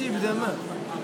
تيبدا ما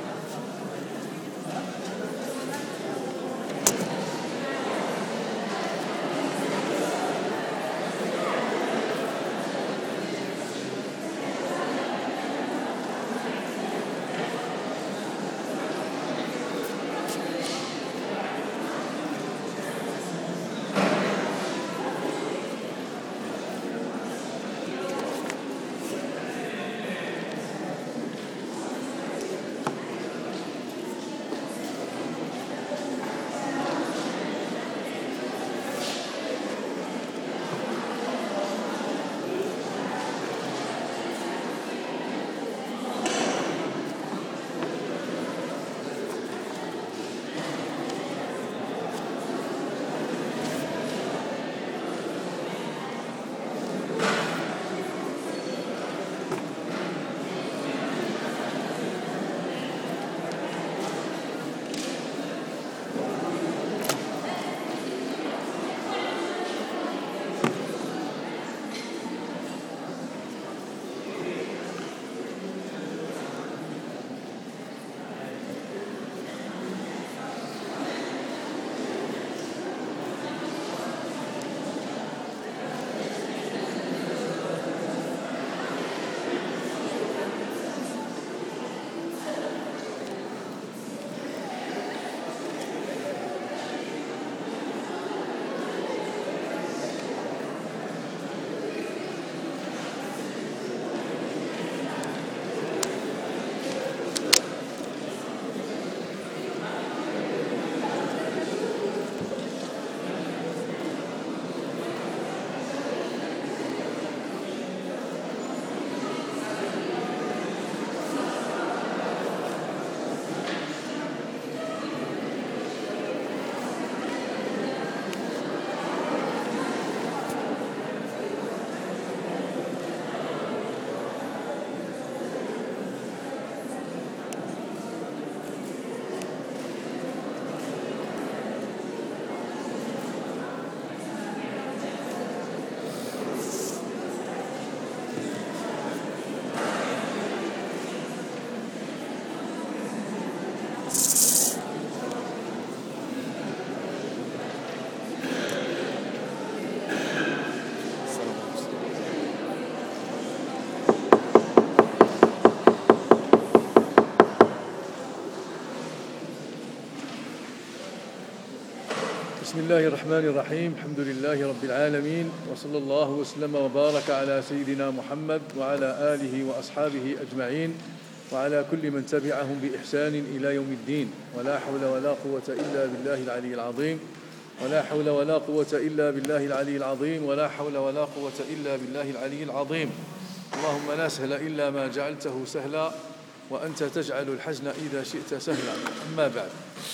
بسم الله الرحمن الرحيم. الحمد لله رب العالمين، وصلى الله وسلم وبارك على سيدنا محمد وعلى آله وأصحابه أجمعين، وعلى كل من تبعهم بإحسان إلى يوم الدين. ولا حول ولا قوة إلا بالله العلي العظيم، ولا حول ولا قوة إلا بالله العلي العظيم، ولا حول ولا قوة إلا بالله العلي العظيم. اللهم لا سهل إلا ما جعلته سهلا، وأنت تجعل الحزن إذا شئت سهلا. أما بعد،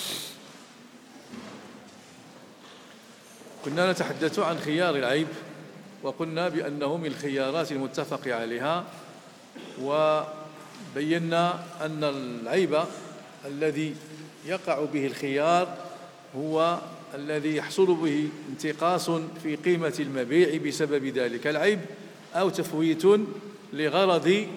كنا نتحدث عن خيار العيب، وقلنا بأنه من الخيارات المتفق عليها، وبينا أن العيب الذي يقع به الخيار هو الذي يحصل به انتقاص في قيمة المبيع بسبب ذلك العيب، أو تفويت لغرض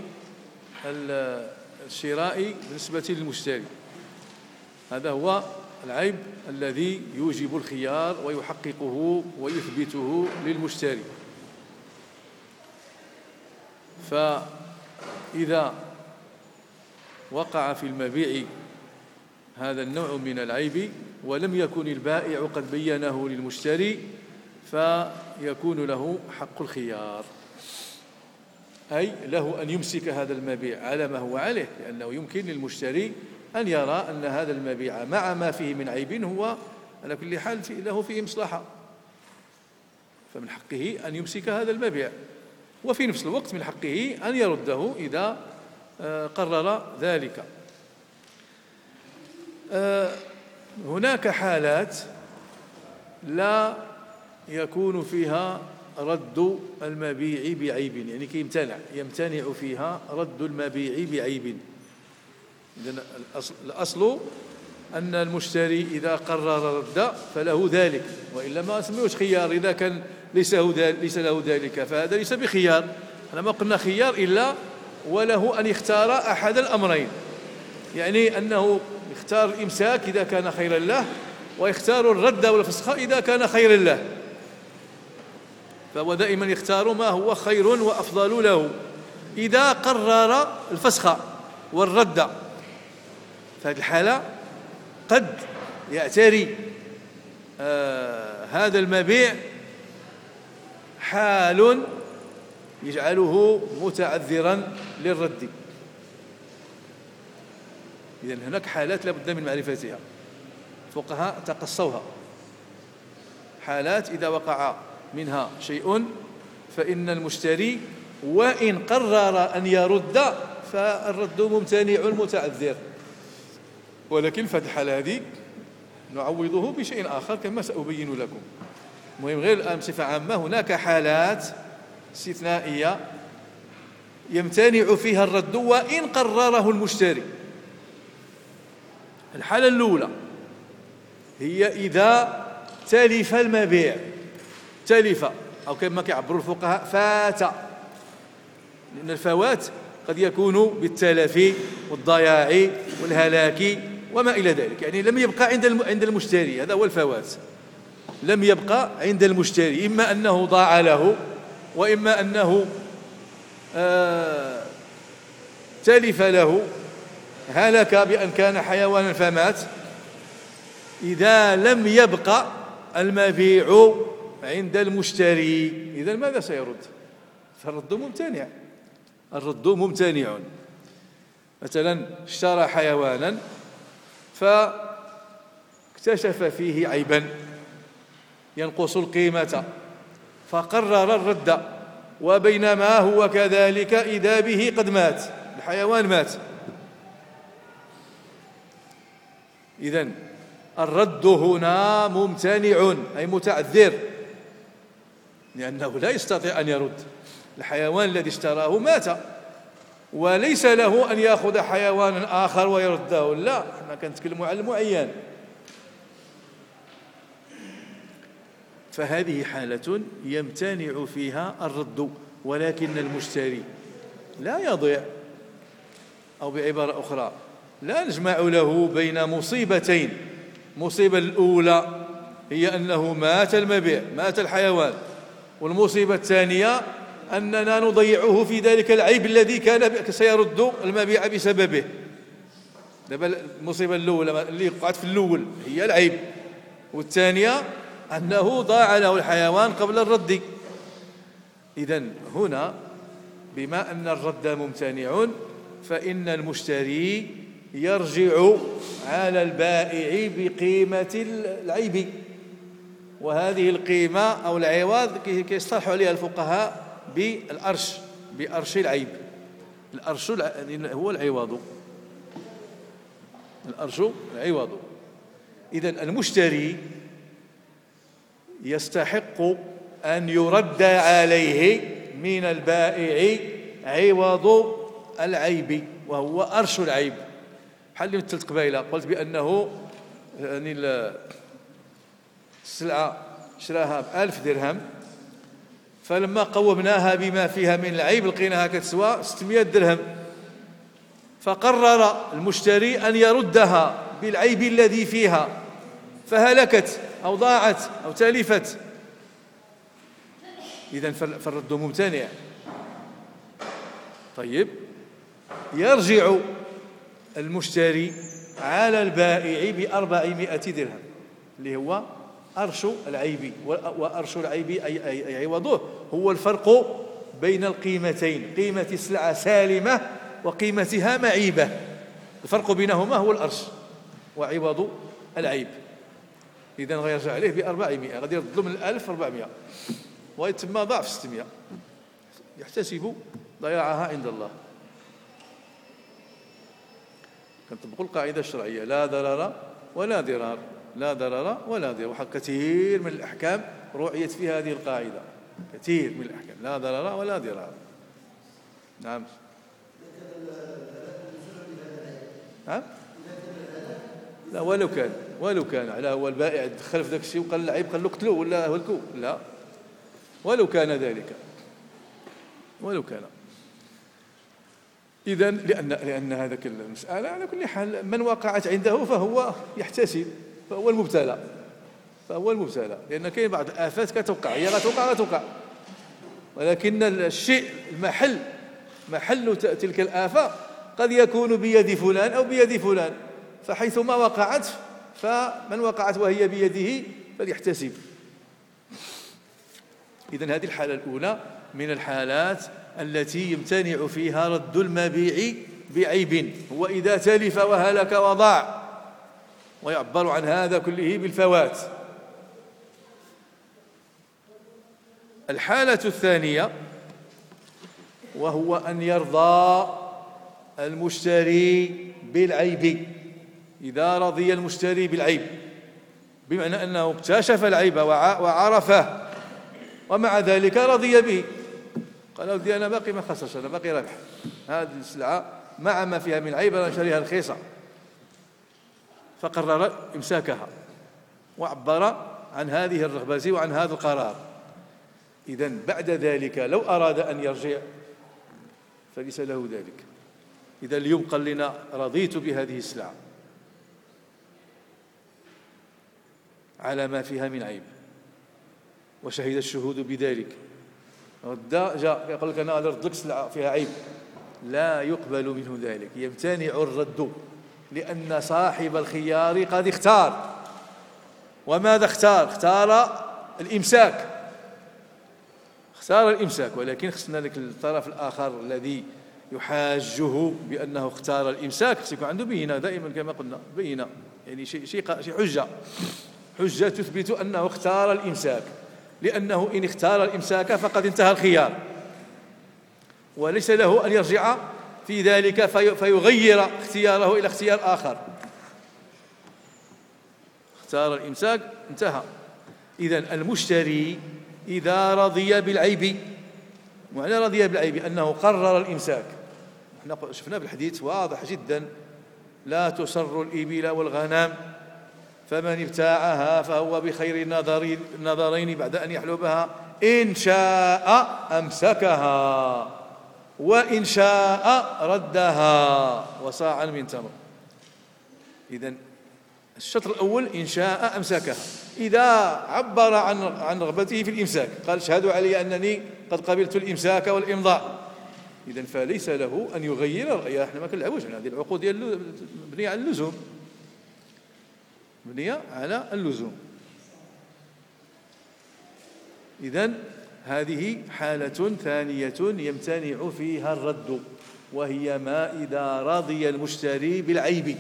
الشراء بالنسبة للمشتري. هذا هو العيب الذي يوجب الخيار ويحققه ويثبته للمشتري. فإذا وقع في المبيع هذا النوع من العيب ولم يكن البائع قد بينه للمشتري، فيكون له حق الخيار، أي له أن يمسك هذا المبيع على ما هو عليه، لأنه يمكن للمشتري أن يرى أن هذا المبيع مع ما فيه من عيب هو على كل حال له فيه مصلحة، فمن حقه أن يمسك هذا المبيع، وفي نفس الوقت من حقه أن يرده إذا قرر ذلك. هناك حالات لا يكون فيها رد المبيع بعيب، يعني يمتنع فيها رد المبيع بعيب. إذن الأصل أن المشتري إذا قرر رد فله ذلك، وإلا ما اسميوش خيار. إذا كان ليس له ذلك فهذا ليس بخيار. أنا ما قلنا خيار إلا وله أن يختار أحد الأمرين، يعني أنه يختار الإمساك إذا كان خيرا له، ويختار الرد والفسخ إذا كان خيرا له، فهو دائما يختار ما هو خير وأفضل له. إذا قرر الفسخ والرد في هذه الحالة قد يعتري هذا المبيع حال يجعله متعذرا للرد. إذن هناك حالات لا بد من معرفتها، الفقهاء تقصوها. حالات إذا وقع منها شيء فإن المشتري وإن قرر أن يرد فالرد ممتنع متعذر، ولكن في الحالة هذه نعوضه بشيء آخر كما سأبين لكم. المهم غير الآن بصفة عامة هناك حالات استثنائية يمتنع فيها الرد وإن قرره المشتري. الحالة الأولى هي إذا تلف المبيع، تلف أو كما يعبر الفقهاء فات، لأن الفوات قد يكون بالتلف والضياع والهلاك وما إلى ذلك، يعني لم يبقى عند المشتري، هذا هو الفوات، لم يبقى عند المشتري، إما أنه ضاع له وإما أنه تلف له، هلك بأن كان حيوانا فمات. إذا لم يبقى المبيع عند المشتري إذا ماذا سيرد؟ فالرد ممتنع، الرد ممتنع. مثلا اشترى حيوانا فاكتشف فيه عيبا ينقص القيمة فقرر الرد، وبينما هو كذلك إذا به قد مات، الحيوان مات. إذن الرد هنا ممتنع أي متعذر، لأنه لا يستطيع أن يرد، الحيوان الذي اشتراه مات وليس له أن يأخذ حيوانا آخر ويرده، لا، احنا كنتكلموا على المعين. فهذه حالة يمتنع فيها الرد، ولكن المشتري لا يضيع، أو بعبارة أخرى لا نجمع له بين مصيبتين. المصيبة الأولى هي أنه مات المبيع، مات الحيوان، والمصيبة الثانية أننا نضيعه في ذلك العيب الذي كان سيرد المبيع بسببه. دابا المصيبة الأولى اللي وقعت في الأول هي العيب، والثانية أنه ضاع له الحيوان قبل الرد. إذن هنا بما أن الرد ممتنع فإن المشتري يرجع على البائع بقيمة العيب، وهذه القيمة أو العوض كيصطلحوا عليها الفقهاء بالأرش، بأرش العيب. الأرش هو العوض، الأرش العوض. إذن المشتري يستحق أن يرد عليه من البائع عوض العيب، وهو أرش العيب. بحال اللي مثلت قبيله، قلت بأنه يعني السلعة شراها ب1000 درهم، فلما قومناها بما فيها من العيب لقيناها كتسوى 600 درهم، فقرر المشتري أن يردها بالعيب الذي فيها، فهلكت أو ضاعت أو تلفت. إذن فالرد ممتنع. طيب، يرجع المشتري على البائع ب400 درهم اللي هو أرش العيب، وأرش العيب أي عوضه هو الفرق بين القيمتين، قيمة السلعة سالمة وقيمتها معيبة، الفرق بينهما هو الأرش وعوض العيب. إذن غيرجع عليه ب400، غادي يرد له من 1400 ويتم ضعف 600، يحتسب ضياعها عند الله. كنطبقوا القاعدة الشرعية: لا ضرر ولا ضرار، لا ضرر ولا ضرار. وحق كثير من الأحكام رعيت في هذه القاعدة، كثير من الأحكام لا ضرر ولا ضرار. نعم. ها؟ لا، ولو كان على هو البائع دخل في ذاك الشيء وقال العيب، قال له قتلوه ولا هلكوه، لا، ولو كان ذلك، ولو كان. إذن لأن هذاك المسألة على كل حال من وقعت عنده فهو يحتسب، فهو المبتلى، لأن كاين بعض الآفات كتوقع، هي غتوقع، ولكن الشيء محل تلك الآفة قد يكون بيد فلان أو بيد فلان، فحيثما وقعت فمن وقعت وهي بيده فليحتسب. إذن هذه الحالة الأولى من الحالات التي يمتنع فيها رد المبيع بعيب، هو إذا تلف وهلك وضاع، ويعبر عن هذا كله بالفوات. الحالة الثانية وهو أن يرضى المشتري بالعيب. إذا رضي المشتري بالعيب بمعنى أنه اكتشف العيب وعرفه ومع ذلك رضي به، قال ودي أنا باقي ما خسرش، أنا باقي رابح، هذه السلعة مع ما فيها من عيب أنا شاريها رخيصة، فقرر إمساكها وعبر عن هذه الرغبة وعن هذا القرار. إذن بعد ذلك لو أراد أن يرجع فليس له ذلك. إذا اليوم قال لنا رضيت بهذه السلعة على ما فيها من عيب وشهد الشهود بذلك، جاء يقول لك أنا أرد لك سلعة فيها عيب، لا يقبل منه ذلك، يمتنع الرد، لأن صاحب الخيار قد اختار. وماذا اختار؟ اختار الإمساك، ولكن خصنا لك الطرف الآخر الذي يحاجه بأنه اختار الإمساك خص يكون عنده بينة دائما كما قلنا، بينة يعني شيء حجة تثبت أنه اختار الإمساك، لأنه إن اختار الإمساك فقد انتهى الخيار، وليس له أن يرجع في ذلك فيغير اختياره إلى اختيار آخر. اختار الإمساك انتهى. إذن المشتري إذا رضي بالعيب، معنى رضي بالعيب أنه قرر الإمساك. احنا شفنا بالحديث واضح جدا: لا تسر الإبل والغنم، فمن ابتاعها فهو بخير النظرين بعد أن يحلبها، إن شاء أمسكها وإن شاء ردها وصاعا من تمر. إذن الشطر الأول إن شاء أمسكها، إذا عبر عن رغبته في الإمساك، قال اشهدوا علي أنني قد قبلت الإمساك والإمضاء، إذن فليس له أن يغير الرأي. احنا ما كنلعبوش على هذه العقود ديال مبنية على اللزوم، مبنية على اللزوم. إذن هذه حالة ثانية يمتنع فيها الرد، وهي ما إذا رضي المشتري بالعيب.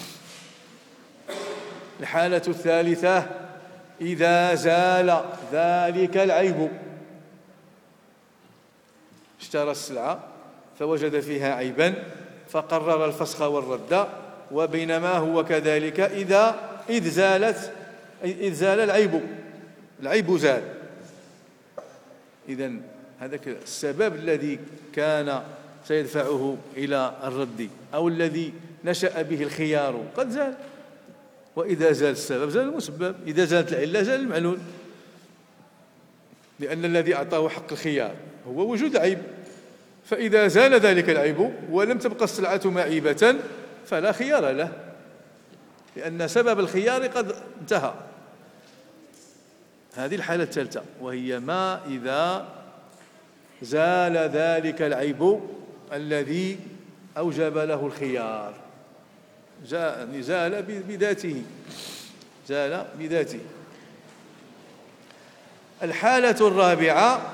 الحالة الثالثة إذا زال ذلك العيب، اشترى السلعة فوجد فيها عيبا فقرر الفسخ والرد، وبينما هو كذلك إذ زال العيب زال. إذن هذاك السبب الذي كان سيدفعه إلى الرد أو الذي نشأ به الخيار قد زال، وإذا زال السبب زال المسبب، إذا زالت العلة زال المعلول، لأن الذي أعطاه حق الخيار هو وجود عيب. فإذا زال ذلك العيب ولم تبقى السلعة معيبة فلا خيار له، لأن سبب الخيار قد انتهى. هذه الحالة الثالثة، وهي ما إذا زال ذلك العيب الذي أوجب له الخيار، زال بذاته. الحالة الرابعة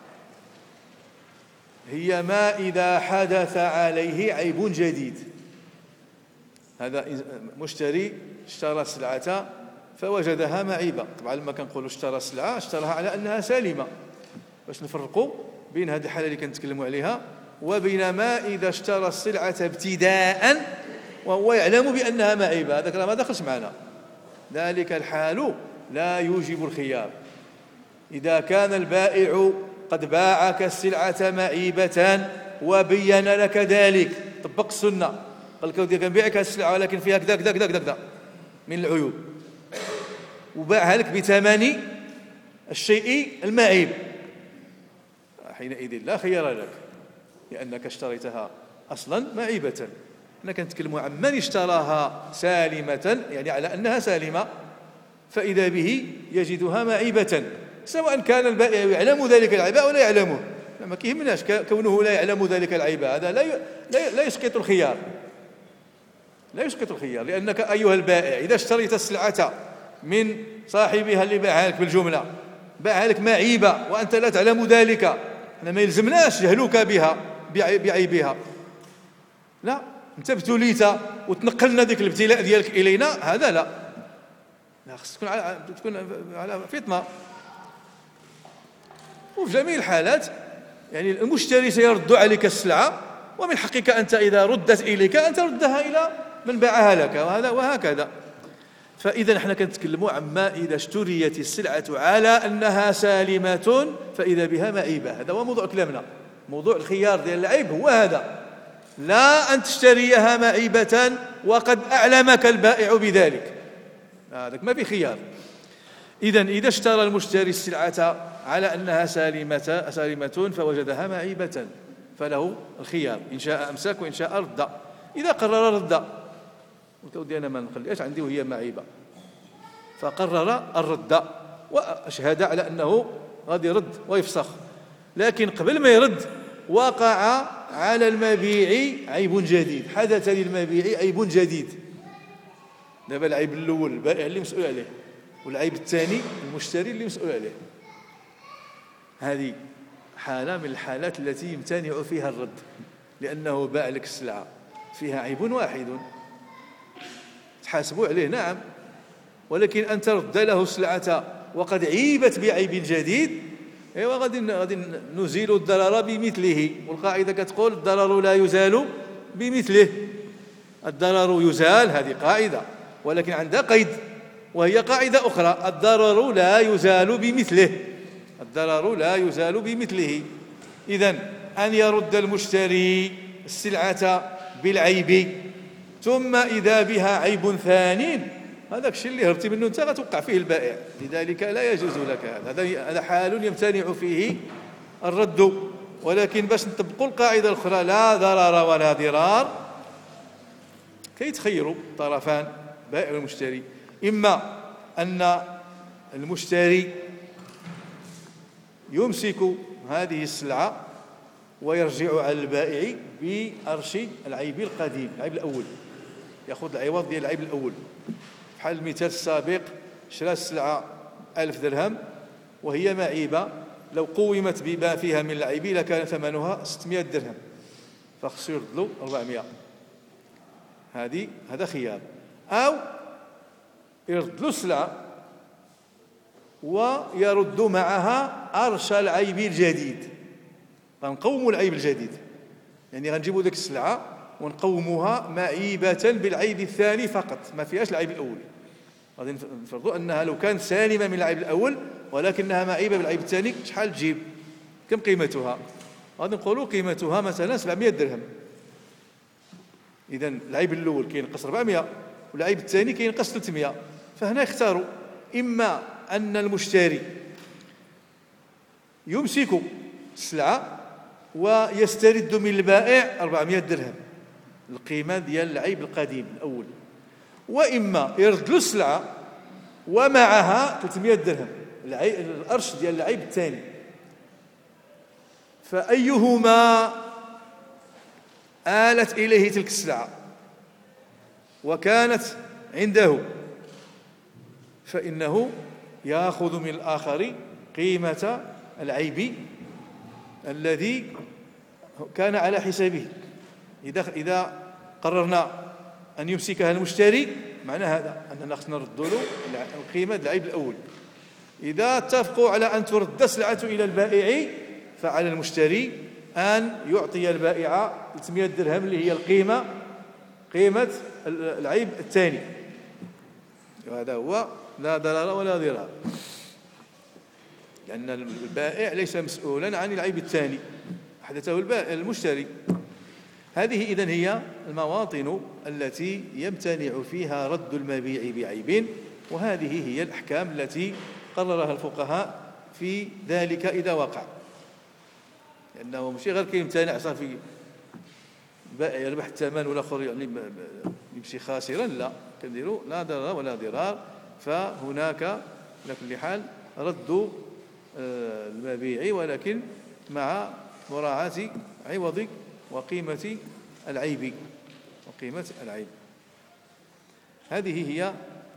هي ما إذا حدث عليه عيب جديد. هذا مشتري اشترى السلعة فوجدها معيبة. طبعا لما كنقولوا اشترى السلعة اشتراها على أنها سليمة، باش نفرقوا بين هذه الحالة اللي كنتكلموا عليها وبين ما إذا اشترى السلعة ابتداء وهو يعلم بأنها معيبة، هذاك ما دخلش معنا. ذلك الحال لا يوجب الخيار. إذا كان البائع قد باعك السلعة معيبة وبين لك ذلك، طبق السنة، قال لك ودي كنبيعك هذه السلعة ولكن فيها كذا كذا كذا كذا من العيوب، وباعها لك بثمن الشيء المعيب، حينئذ لا خيار لك، لأنك اشتريتها أصلا معيبة. حنا كنتكلموا عن من اشتراها سالمة، يعني على أنها سالمة، فإذا به يجدها معيبة، سواء كان البائع يعلم ذلك العيب أو لا يعلمه، ما كيهمناش كونه لا يعلم ذلك العيب. هذا لا يسقط الخيار، لا يسقط الخيار، لأنك أيها البائع إذا اشتريت السلعة من صاحبها اللي باعها لك بالجملة، باعها لك معيبة وأنت لا تعلم ذلك، احنا ما يلزمناش جهلوك بها بعيبها، لا، انت ابتليت وتنقلنا ذيك الابتلاء ديالك الينا، هذا لا خص تكون على فطنه. وفي جميع الحالات يعني المشتري سيرد عليك السلعه، ومن حقك انت اذا ردت اليك ان تردها الى من باعها لك، وهكذا. فاذا احنا كنتكلموا عما اذا اشتريت السلعه على انها سالمه فاذا بها معيبه، هذا هو موضوع كلامنا. موضوع الخيار ديال العيب هو هذا، لا أن تشتريها معيبة وقد أعلمك البائع بذلك، هذاك ما في خيار. إذا اشترى المشتري السلعة على أنها سالمة فوجدها معيبة فله الخيار، إن شاء أمسك وإن شاء رد. إذا قرر رد، قلت ودي أنا ما نخليهاش عندي وهي معيبة، فقرر الرد وأشهد على أنه غادي يرد ويفسخ، لكن قبل ما يرد وقع على المبيع عيب جديد، حدث للمبيع عيب جديد. دابا العيب الأول البائع اللي مسؤول عليه، والعيب الثاني المشتري اللي مسؤول عليه. هذه حالة من الحالات التي يمتنع فيها الرد، لأنه باع لك السلعة فيها عيب واحد تحاسبوا عليه، نعم، ولكن أن ترد له السلعة وقد عيبت بعيب جديد، ايوا غادي نزيل الضرر بمثله، والقاعده كتقول الضرر لا يزال بمثله. الضرر يزال، هذه قاعده، ولكن عندها قيد وهي قاعده اخرى، الضرر لا يزال بمثله، الضرر لا يزال بمثله. اذن ان يرد المشتري السلعه بالعيب ثم اذا بها عيب ثاني، هذاك الشيء اللي هربتي منه انت غتوقع فيه البائع، لذلك لا يجوز لك هذا حال يمتنع فيه الرد. ولكن باش نطبقوا القاعده الاخرى لا ضرر ولا ضرار، كيتخيروا طرفان بائع والمشتري، اما ان المشتري يمسك هذه السلعه ويرجع على البائع بأرش العيب القديم، العيب الاول، ياخذ العوض ديال العيب الاول. بحال المثال السابق، شرى السلعة 1000 درهم وهي معيبة، لو قومت بما فيها من العيب لكان ثمنها 600 درهم، فخصو يرد له 400. هذا خيار. أو يرد له السلعة ويرد معها أرش العيب الجديد، غنقوموا العيب الجديد، يعني غنجيبوا ذيك السلعة ونقوموها معيبة بالعيب الثاني فقط، ما فيهاش العيب الأول. غادي نفرضوا أنها لو كانت سالمة من العيب الأول ولكنها معيبة بالعيب الثاني، شحال تجيب؟ كم قيمتها؟ غادي نقولوا قيمتها مثلا 700 درهم. إذن العيب الأول كينقص 400 والعيب الثاني كينقص 300. فهنا يختاروا إما أن المشتري يمسك السلعة ويسترد من البائع 400 درهم القيمة ديال العيب القديم الأول، وإما يرد له السلعة ومعها 300 درهم الأرش ديال العيب الثاني. فأيهما آلت إليه تلك السلعة وكانت عنده فإنه يأخذ من الآخر قيمة العيب الذي كان على حسابه. إذا قررنا أن يمسكها المشتري معنى هذا أننا خصنا نرد له القيمة العيب الأول. إذا اتفقوا على أن ترد السلعة إلى البائع فعلى المشتري أن يعطي البائع 300 درهم اللي هي قيمة العيب الثاني. وهذا هو لا ضرر ولا ضرار، لأن البائع ليس مسؤولا عن العيب الثاني، حدثه المشتري. هذه إذن هي المواطن التي يمتنع فيها رد المبيع بعيب، وهذه هي الأحكام التي قررها الفقهاء في ذلك إذا وقع، لأنه ماشي غير كيمتنع صافي البائع يربح الثمن والاخر يعني يمشي خاسرا، لا، كنديروا لا ضرر ولا ضرار. فهناك على كل حال رد المبيع، ولكن مع مراعاة عوض وقيمة العيب. هذه هي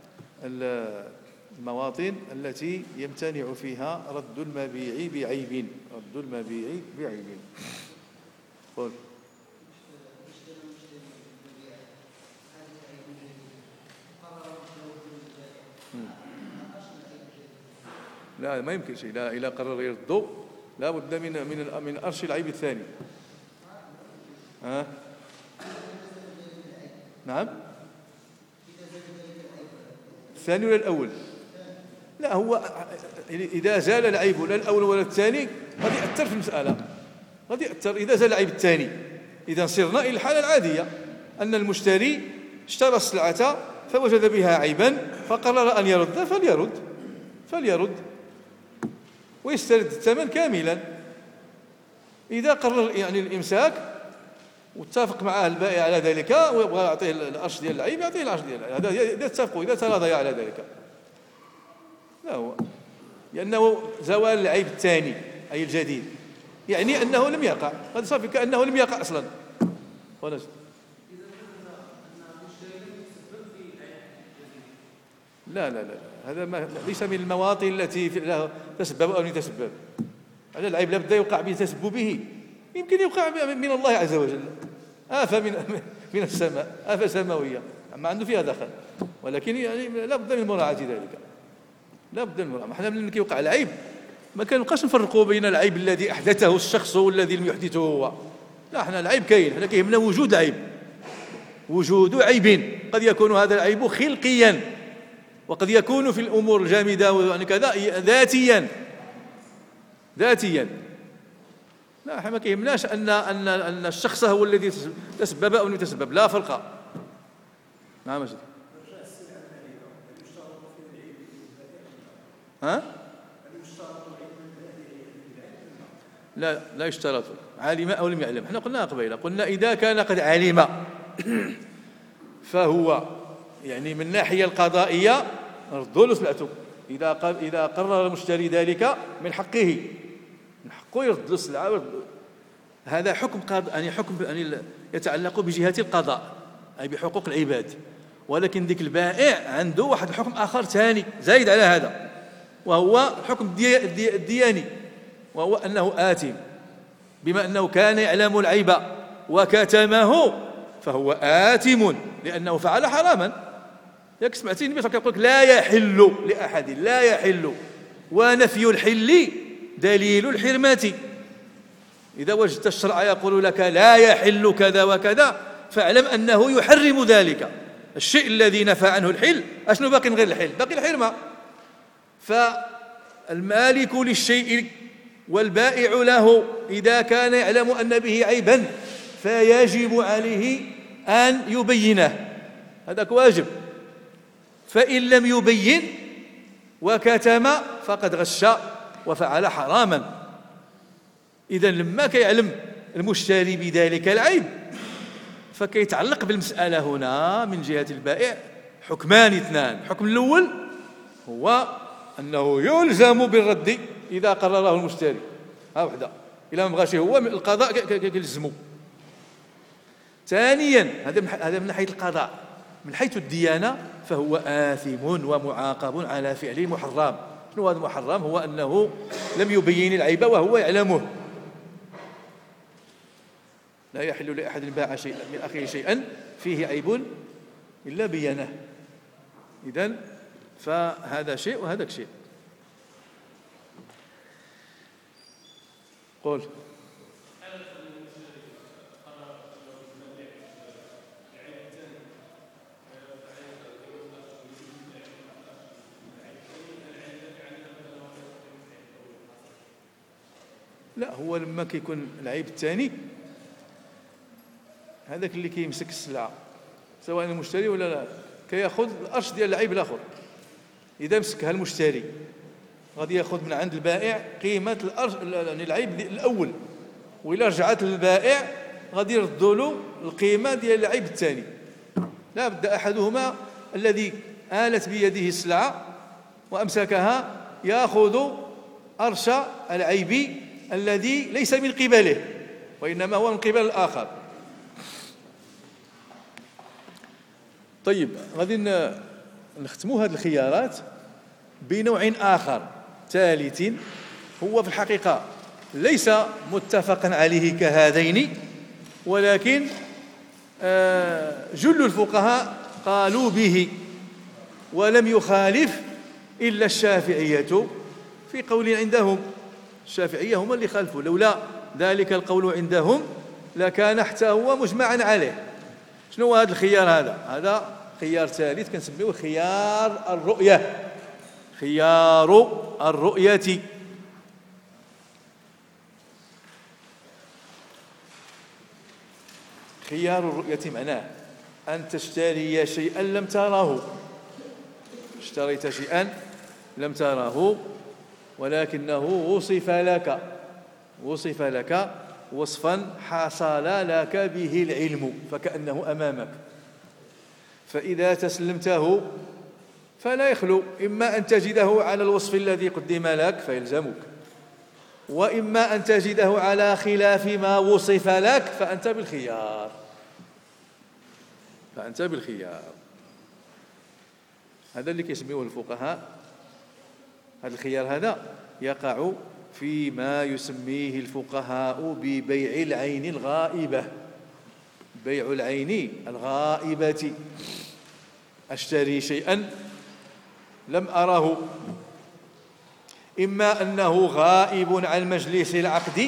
المواطن التي يمتنع فيها رد المبيع بعيب. قل. لا، ما يمكن شيء. لا، إذا قرر يرد لا بد من أرش العيب الثاني. نعم، الثاني ولا الأول؟ لا، هو إذا زال العيب لا الأول ولا الثاني غادي يأثر في المسألة، غادي يأثر. إذا زال العيب الثاني إذا صرنا إلى الحالة العادية أن المشتري اشترى السلعة فوجد بها عيبا فقرر أن يرد، فليرد ويسترد الثمن كاملا. إذا قرر يعني الإمساك واتفق معه البائع على ذلك ويبغى يعطيه الأرش ديال العيب، يعطيه الأرش ديال العيب. هذا إذا اتفقوا، إذا تراضيا على ذلك. لا، هو لأنه زوال العيب الثاني أي الجديد يعني أنه لم يقع، هذا صافي كأنه لم يقع أصلا. لا، هذا ليس من المواطن التي تسبب أو يتسبب. هذا العيب لا بد يوقع بتسببه، يمكن يوقع من الله عز وجل، آفة من السماء، آفة سماوية ما عنده فيها دخل، ولكن يعني لا بد من مراعاة ذلك. لا بد من مراعاة. حنا ملي كيوقع العيب ما كنبقاش نفرقوا بين العيب الذي أحدثه الشخص والذي لم يحدثه هو. لا، حنا العيب كاين، حنا كيهمنا وجود عيب، وجود عيب. قد يكون هذا العيب خلقيا، وقد يكون في الأمور الجامدة يعني كذا ذاتيا. لا، احنا ما كيهمناش ان الشخص هو الذي تسبب او لم يتسبب، لا فرق. نعم ماجد. لا يشترط علم او لم يعلم. احنا قلنا قبيله، قلنا اذا كان قد علم فهو يعني من الناحيه القضائيه ردوا له سلعته. اذا قرر المشتري ذلك من حقه يرد له السلعه. هذا حكم حكم يتعلق بجهة القضاء أي بحقوق العباد. ولكن ذيك البائع عنده واحد الحكم آخر ثاني زايد على هذا، وهو الحكم الدياني، وهو أنه آثم. بما أنه كان يعلم العيب وكتمه فهو آثم لأنه فعل حراما. ياك سمعتي النبي صلى الله عليه وسلم يقول لا يحل لأحد، لا يحل، ونفي الحل دليل الحرمة. إذا وجدت الشرع يقول لك لا يحل كذا وكذا فاعلم أنه يحرم ذلك الشيء الذي نفى عنه الحل. أشنو باقي غير الحل؟ باقي الحرمة. فالمالك للشيء والبائع له إذا كان يعلم أن به عيبا فيجب عليه أن يبينه، هذاك واجب. فإن لم يبين وكتم فقد غش وفعل حراما. إذن لما كيعلم المشتري بذلك العيب فكيتعلق بالمسألة هنا من جهة البائع حكمان اثنان. الحكم الأول هو أنه يلزم بالرد إذا قرره المشتري، ها وحده، إلا ما بغاش هو القضاء كيلزمو. ثانيا هذا من ناحية القضاء. من حيث الديانة فهو آثم ومعاقب على فعل محرم. شنو هذا المحرم؟ هو أنه لم يبين العيب وهو يعلمه. لا يحل لأحد باع شيئا من أخيه شيئا فيه عيب إلا بينه. إذن فهذا شيء وهذاك شيء. قول. لا، هو لما كيكون العيب الثاني هذاك اللي كيمسك السلعه سواء المشتري ولا لا كياخذ الارش ديال العيب الاخر. اذا مسكها المشتري غادي ياخذ من عند البائع قيمه الارش يعني العيب الاول، وإلا رجعت للبائع غادي يردوا له القيمة ديال العيب الثاني. لا بد أحدهما الذي آلت بيده السلعة وأمسكها يأخذ أرش العيب الذي ليس من قبله وإنما هو من قبل الآخر. طيب غادي نختموا هذه الخيارات بنوع آخر ثالث، هو في الحقيقة ليس متفقا عليه كهذين، ولكن جل الفقهاء قالوا به ولم يخالف إلا الشافعية في قول عندهم. الشافعية هم اللي خالفوا، لولا ذلك القول عندهم لكان حتى هو مجمعا عليه. شنو هو هذا الخيار؟ هذا خيار ثالث كنسميوه خيار الرؤية. خيار الرؤية. خيار الرؤية معناه أن تشتري شيئا لم تراه، اشتريت شيئا لم تراه ولكنه وصف لك وصفا حصل لك به العلم فكأنه أمامك، فإذا تسلمته فلا يخلو إما أن تجده على الوصف الذي قدم لك فيلزمك، وإما أن تجده على خلاف ما وصف لك فأنت بالخيار. هذا اللي كيسميوه الفقهاء. هذا الخيار هذا يقع فيما يسميه الفقهاء ببيع العين الغائبة. بيع العين الغائبة، أشتري شيئا لم أره، إما أنه غائب عن مجلس العقد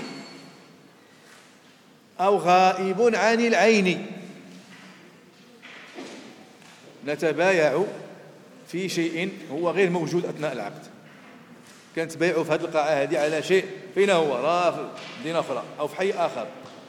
أو غائب عن العين. نتبايع في شيء هو غير موجود أثناء العقد، كانت بيعه في هذه القاعة هذه على شيء فين هو، راه في مدينة أخرى أو في حي آخر.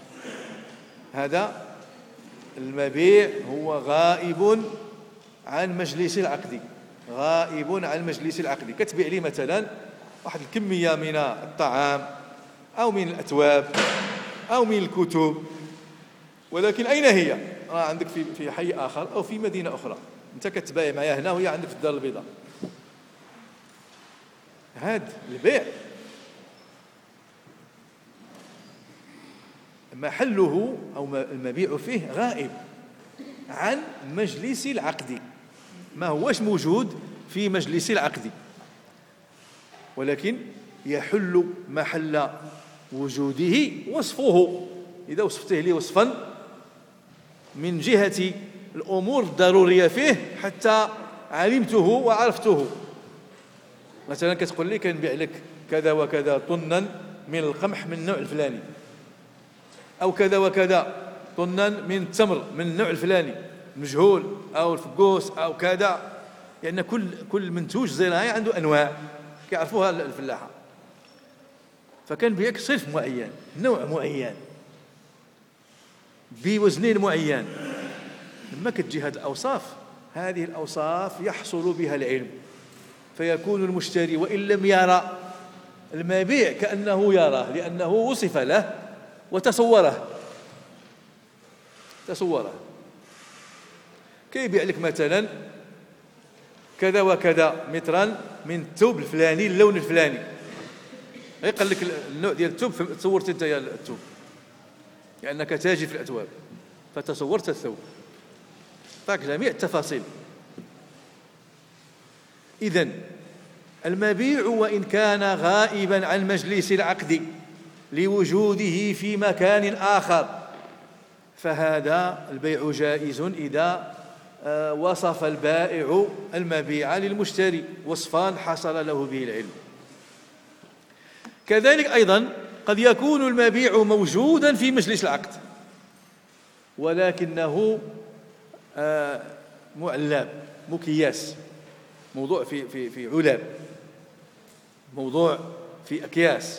هذا المبيع هو غائب عن مجلس العقد، غائب عن مجلس العقد. كتبيع لي مثلا واحد الكمية من الطعام أو من الأثواب أو من الكتب، ولكن أين هي؟ راه عندك في حي آخر أو في مدينة أخرى، أنت كتبايع معايا هنا وهي عندك في الدار البيضاء. هذا البيع محله أو المبيع فيه غائب عن مجلس العقد، ما هوش موجود في مجلس العقد، ولكن يحل محل وجوده وصفه. إذا وصفته لي وصفا من جهة الأمور الضرورية فيه حتى علمته وعرفته، مثلا كتقول لي كنبيع لك كذا وكذا طنا من القمح من النوع الفلاني، أو كذا وكذا طنا من التمر من النوع الفلاني مجهول أو الفقوس أو كذا، لأن كل منتوج زراعي عنده أنواع كيعرفوها الفلاحة، فكنبيعك صنف معين نوع معين بوزن معين. لما كتجي هذه الأوصاف، هذه الأوصاف يحصل بها العلم، فيكون المشتري وإن لم يرى المبيع كأنه يراه، لأنه وصف له وتصوره. كيبيع لك مثلا كذا وكذا مترا من الثوب الفلاني اللون الفلاني، يقول لك النوع ديال الثوب، تصورت انت يا الثوب لأنك تاجر في الأثواب فتصورت الثوب، فاك جميع التفاصيل. إذن المبيع وإن كان غائبا عن مجلس العقد لوجوده في مكان آخر فهذا البيع جائز إذا وصف البائع المبيع للمشتري وصفان حصل له به العلم. كذلك أيضا قد يكون المبيع موجودا في مجلس العقد ولكنه معلب مكياس، موضوع في علب، موضوع في أكياس،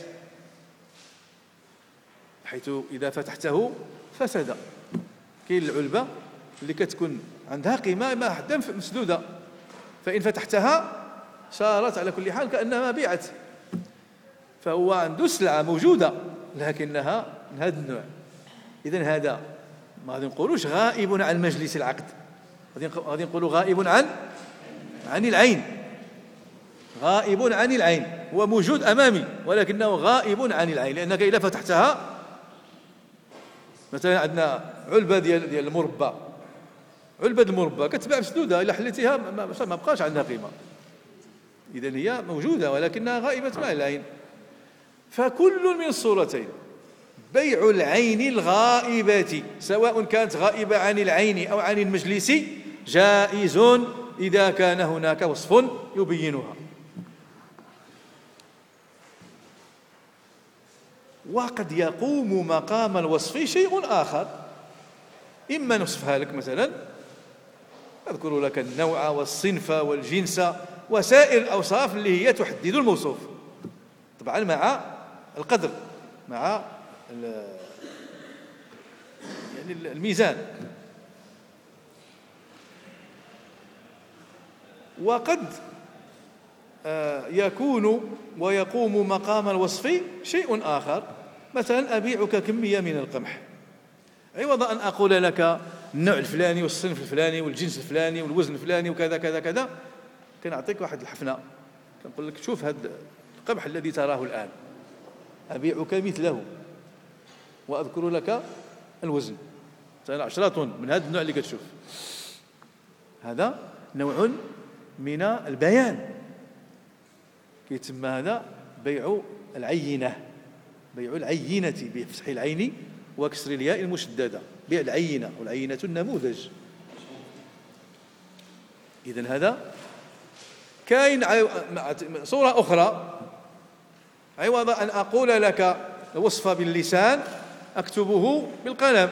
حيث إذا فتحته فسد. كاين العلبة اللي كتكون عندها قيمة ما حدا مسدودة، فإن فتحتها صارت على كل حال كأنها بيعت، فهو عنده سلعة موجودة لكنها من هذا النوع. إذن هذا ما غادي نقولوش غائب عن مجلس العقد، غادي نقولوا غائب عن العين. غائب عن العين، هو موجود أمامي ولكنه غائب عن العين، لأنك إذا فتحتها مثلا عندنا علبة ديال المربى، علبة المربى كتباع مسدودة، إلا حليتيها ما بقاش عندها قيمة، إذن هي موجودة ولكنها غائبة عن العين. فكل من الصورتين، بيع العين الغائبة سواء كانت غائبة عن العين أو عن المجلس، جائز إذا كان هناك وصف يبينها. وقد يقوم مقام الوصف شيء آخر، إما نوصفها لك مثلا، أذكر لك النوع والصنف والجنس وسائر الأوصاف اللي هي تحدد الموصوف، طبعا مع القدر، مع يعني الميزان. وقد يكون ويقوم مقام الوصف شيء آخر، مثلا أبيعك كمية من القمح، عوض أن أقول لك النوع الفلاني والصنف الفلاني والجنس الفلاني والوزن الفلاني وكذا كذا كذا، كنعطيك واحد الحفنة، كنقول لك شوف هذا القمح الذي تراه الآن أبيعك مثله، وأذكر لك الوزن مثلا 10 طن من هذا النوع اللي كتشوف. هذا نوع من البيان، كيتسمى هذا بيع العينة، بيع العينة بفتح العين وكسر الياء المشددة، بيع العينة، والعينة النموذج. إذن هذا كاين صورة أخرى، عوض أن أقول لك الوصف باللسان أكتبه بالقلم،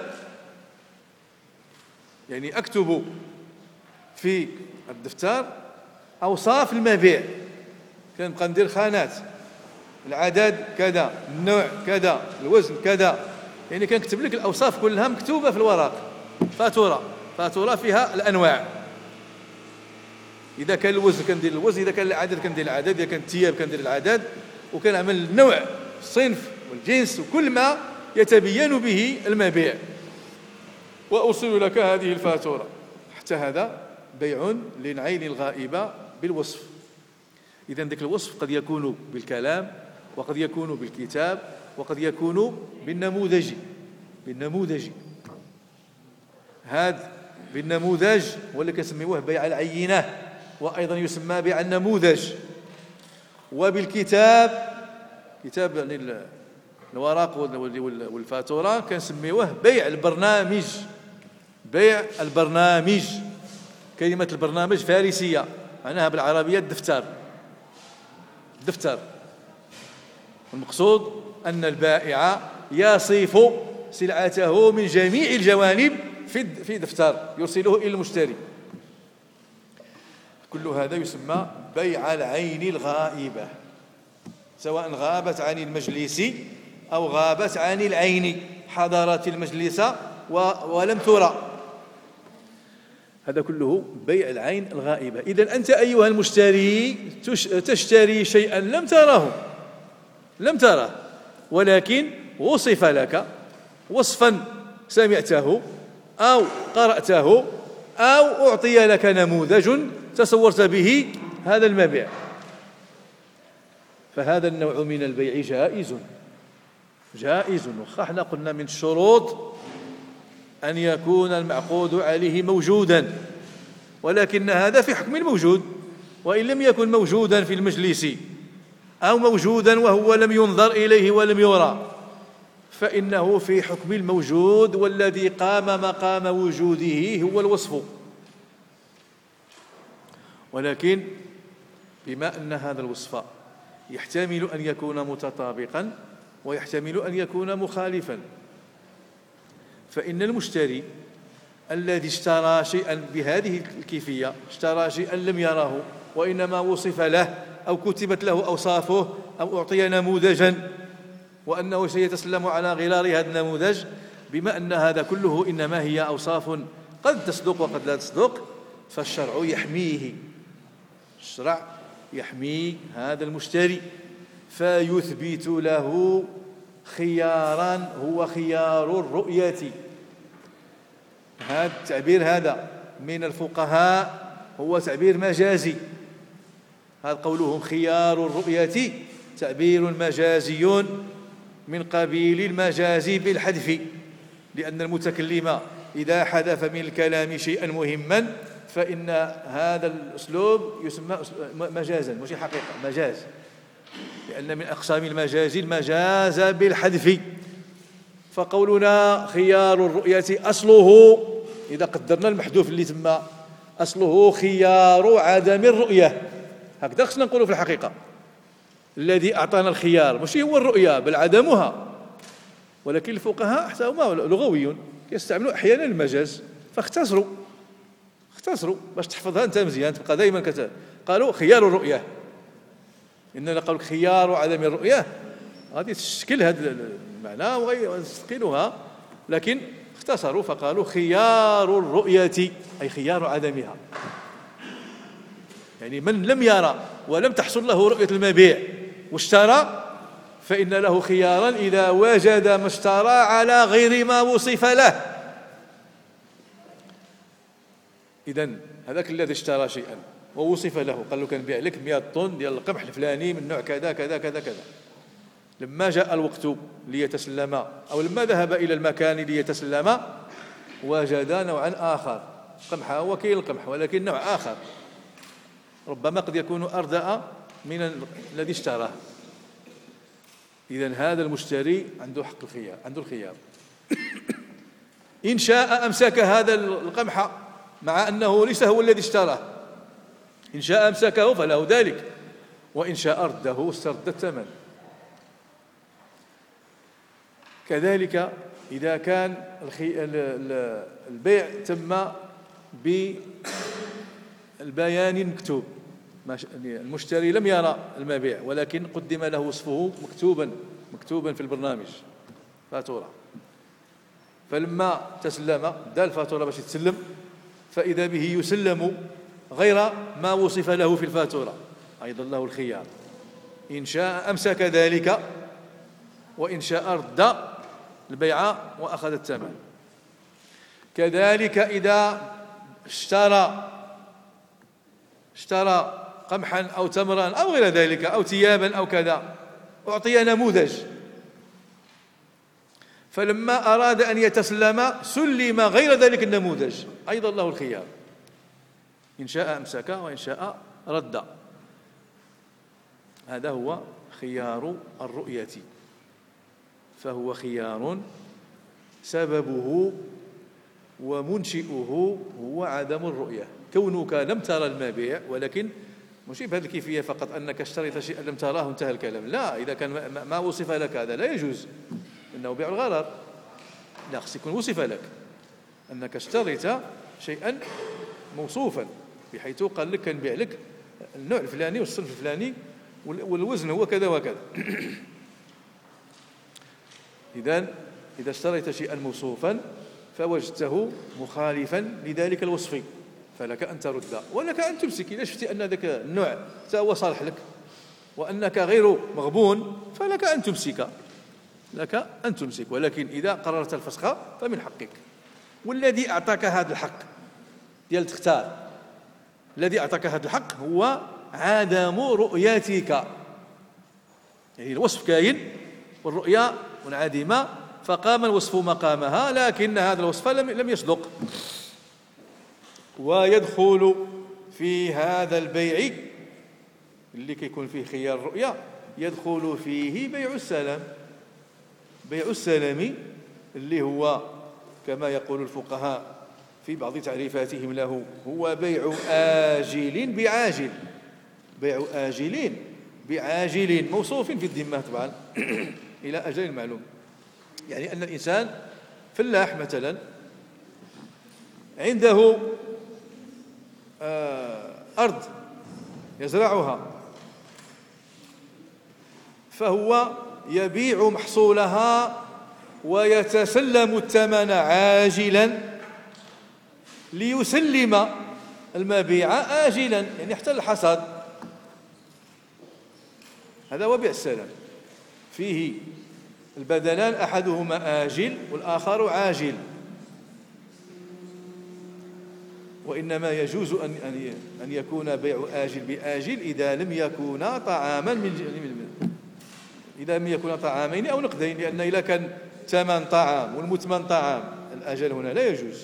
يعني أكتب في الدفتر أوصاف المبيع، كنبقى ندير خانات، العدد كذا، النوع كذا، الوزن كذا، يعني كنكتب لك الأوصاف كلها مكتوبة في الورق، فاتورة فيها الأنواع، إذا كان الوزن كندير الوزن، إذا كان العدد كندير العدد، إذا كان الثياب كندير العدد، وكنعمل النوع الصنف والجنس وكل ما يتبين به المبيع، وأرسل لك هذه الفاتورة. حتى هذا بيع للعين الغائبة بالوصف. إذن ذلك الوصف قد يكون بالكلام، وقد يكون بالكتاب، وقد يكون بالنموذج. هذا بالنموذج هو اللي كنسميوه بيع العينة، وأيضا يسمى بيع النموذج. وبالكتاب، كتاب يعني الورق والفاتورة، كنسميوه بيع البرنامج. بيع البرنامج، كلمة البرنامج فارسية، معناها بالعربية الدفتر. المقصود أن البائع يصف سلعته من جميع الجوانب في دفتر يرسله إلى المشتري. كل هذا يسمى بيع العين الغائبة، سواء غابت عن المجلس أو غابت عن العين، حضرت المجلس ولم ترى. هذا كله بيع العين الغائبة. إذن أنت أيها المشتري تشتري شيئا لم تره، ولكن وصف لك وصفا سمعته أو قرأته أو أعطي لك نموذج تصورت به هذا المبيع، فهذا النوع من البيع جائز. وإحنا قلنا من الشروط أن يكون المعقود عليه موجودا، ولكن هذا في حكم الموجود، وإن لم يكن موجودا في المجلس أو موجودا وهو لم ينظر إليه ولم يرى، فإنه في حكم الموجود، والذي قام مقام وجوده هو الوصف. ولكن بما أن هذا الوصف يحتمل أن يكون متطابقا ويحتمل أن يكون مخالفا، فإن المشتري الذي اشترى شيئا بهذه الكيفية، اشترى شيئا لم يره وإنما وصف له أو كتبت له أوصافه أو أعطي نموذجا وأنه سيتسلم على غرار هذا النموذج، بما أن هذا كله إنما هي أوصاف قد تصدق وقد لا تصدق، فالشرع يحميه. الشرع يحمي هذا المشتري، فيثبت له خيارا هو خيار الرؤية. هذا التعبير هذا من الفقهاء هو تعبير مجازي. هذا قولهم خيار الرؤية تعبير مجازي من قبيل المجاز بالحذف، لأن المتكلم إذا حذف من الكلام شيئا مهما فإن هذا الأسلوب يسمى مجازا، مش حقيقة، مجاز، لأن من أقسام المجاز المجاز بالحذف. فقولنا خيار الرؤية أصله، إذا قدرنا المحذوف اللي تم أصله خيار عدم الرؤية، هكذا خصنا نقولوا في الحقيقة. الذي أعطانا الخيار مش هو الرؤية بل عدمها، ولكن الفقهاء حتى هما لغويون يستعملوا أحيانا المجاز، فاختصروا باش تحفظها أنت مزيان تبقى دائما قالوا خيار الرؤية، إننا قالوا خيار عدم الرؤية، غادي تشكل هذا المعنى ويستقلها، لكن اختصروا فقالوا خيار الرؤية أي خيار عدمها. يعني من لم يرى ولم تحصل له رؤية المبيع واشترى فإن له خيارا إذا وجد ما اشترى على غير ما وصف له. إذن هذاك الذي اشترى شيئا ووصف له، قال له كنبيع لك 100 طن ديال القمح الفلاني من نوع كذا كذا كذا كذا، لما جاء الوقت ليتسلم أو لما ذهب إلى المكان ليتسلم وجد نوعا آخر، قمح هو كاين القمح ولكن نوع آخر ربما قد يكون أردأ من الذي اشتراه. إذن هذا المشتري عنده حق الخيار، عنده الخيار. إن شاء أمسك هذا القمح مع أنه ليس هو الذي اشتراه، إن شاء أمسكه فله ذلك، وإن شاء رده واسترد الثمن. كذلك إذا كان البيع تم بالبيان المكتوب، المشتري لم يرى المبيع ولكن قدم له وصفه مكتوبا في البرنامج فاتورة، فلما تسلم دا الفاتورة باش يتسلم فإذا به يسلم غير ما وصف له في الفاتورة، أيضا له الخيار، إن شاء أمسك ذلك وإن شاء رد البيع وأخذ الثمن. كذلك إذا اشترى قمحا أو تمرا أو غير ذلك أو ثيابا أو كذا، أعطي نموذج، فلما أراد أن يتسلم سلم غير ذلك النموذج، أيضا له الخيار، إن شاء أمسك وإن شاء رد. هذا هو خيار الرؤية، فهو خيار سببه ومنشئه هو عدم الرؤية. كونك لم ترى المبيع ولكن مش بهذه الكيفية فقط أنك اشتريت شيئا لم تراه انتهى الكلام، لا، إذا كان ما وصف لك هذا لا يجوز، إنه بيع الغرر، لا، خص يكون وصف لك أنك اشتريت شيئا موصوفا بحيث قال لك كنبيع لك النوع الفلاني والصنف الفلاني والوزن هو كذا وكذا. إذا اشتريت شيئا موصوفا فوجدته مخالفا لذلك الوصف فلك أن ترد ولك أن تمسك. إذا شفت أن ذاك النوع هو صالح لك وأنك غير مغبون فلك أن تمسك، ولكن إذا قررت الفسخ فمن حقك. والذي أعطاك هذا الحق ديال تختار، الذي أعطاك هذا الحق هو عدم رؤيتك، يعني الوصف كاين والرؤيا منعدمة فقام الوصف مقامها، لكن هذا الوصف لم يصدق. ويدخل في هذا البيع اللي كيكون فيه خيار الرؤيا يدخل فيه بيع السلم اللي هو كما يقول الفقهاء في بعض تعريفاتهم له هو بيع آجل بعاجل، بيع آجل بعاجل موصوف في الذمة طبعا إلى أجل معلوم. يعني أن الإنسان فلاح مثلا عنده أرض يزرعها فهو يبيع محصولها ويتسلم الثمن عاجلا ليسلم المبيع آجلا، يعني حتى الحصاد. هذا هو بيع السلم، فيه البدلان أحدهما آجل والآخر عاجل. وإنما يجوز أن يكون بيع آجل بآجل إذا لم يكونا طعاما إذا لم يكونا طعامين أو نقدين، لأن إذا كان ثمن طعام والمثمن طعام الأجل هنا لا يجوز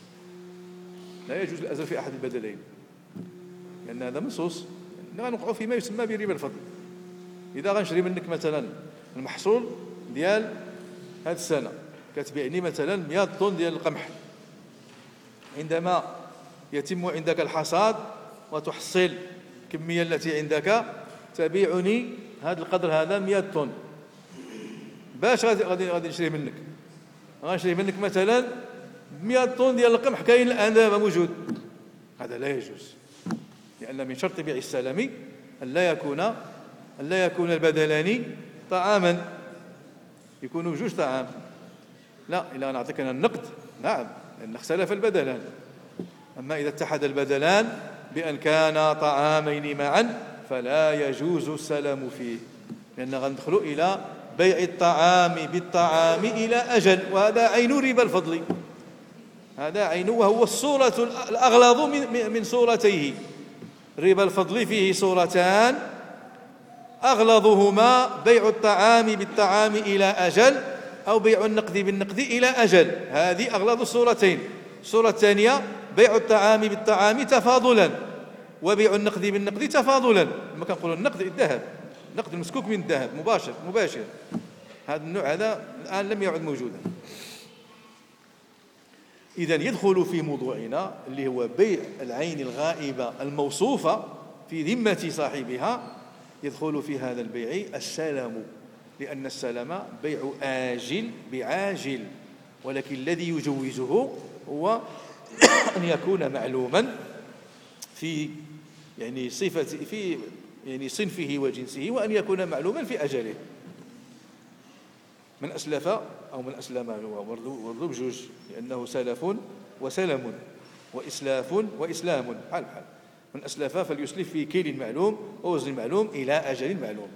الأجل في أحد البدلين، لأن هذا منصوص. غنوقعوا فيما يسمى بربا الفضل. إذا غنشري منك مثلا المحصول ديال هذه السنة، كتبيعني مثلا 100 طن ديال القمح، عندما يتم عندك الحصاد وتحصل الكمية التي عندك تبيعني هذا القدر هذا 100 طن، باش غادي نشري منك؟ غنشري منك مثلا 100 طن ديال القمح كاين الآن دابا موجود، هذا لا يجوز، لأن من شرط بيع السلم أن لا يكون البدلان طعاما، يكونوا جوج طعام. لا، إلا نعطيك أنا النقد نعم، لأن اختلف البدلان. أما إذا اتحد البدلان بأن كانا طعامين معا فلا يجوز السلم فيه، لأن غندخلوا إلى بيع الطعام بالطعام إلى أجل، وهذا عين ربا الفضل، هذا عين، وهو الصورة الأغلظ من صورتيه. ربا الفضل فيه صورتان، أغلظهما بيع الطعام بالطعام إلى أجل، أو بيع النقد بالنقد إلى أجل، هذه أغلظ الصورتين. الصورة الثانية بيع الطعام بالطعام تفاضلا، وبيع النقد بالنقد تفاضلا. لما كنقولوا النقد الذهب، نقد المسكوك من الذهب مباشر، هذا النوع هذا الآن لم يعد موجودا. إذن يدخل في موضوعنا اللي هو بيع العين الغائبة الموصوفة في ذمة صاحبها، يدخل في هذا البيع السلم، لأن السلم بيع آجل بعاجل، ولكن الذي يجوزه هو أن يكون معلوما في صنفه وجنسه، وأن يكون معلوما في أجله. من أسلف أو من أسلم هو برضو بجوج، لأنه سلف وسلم وإسلاف وإسلام بحال. من أسلف فليسلف في كيل معلوم ووزن معلوم إلى أجل معلوم.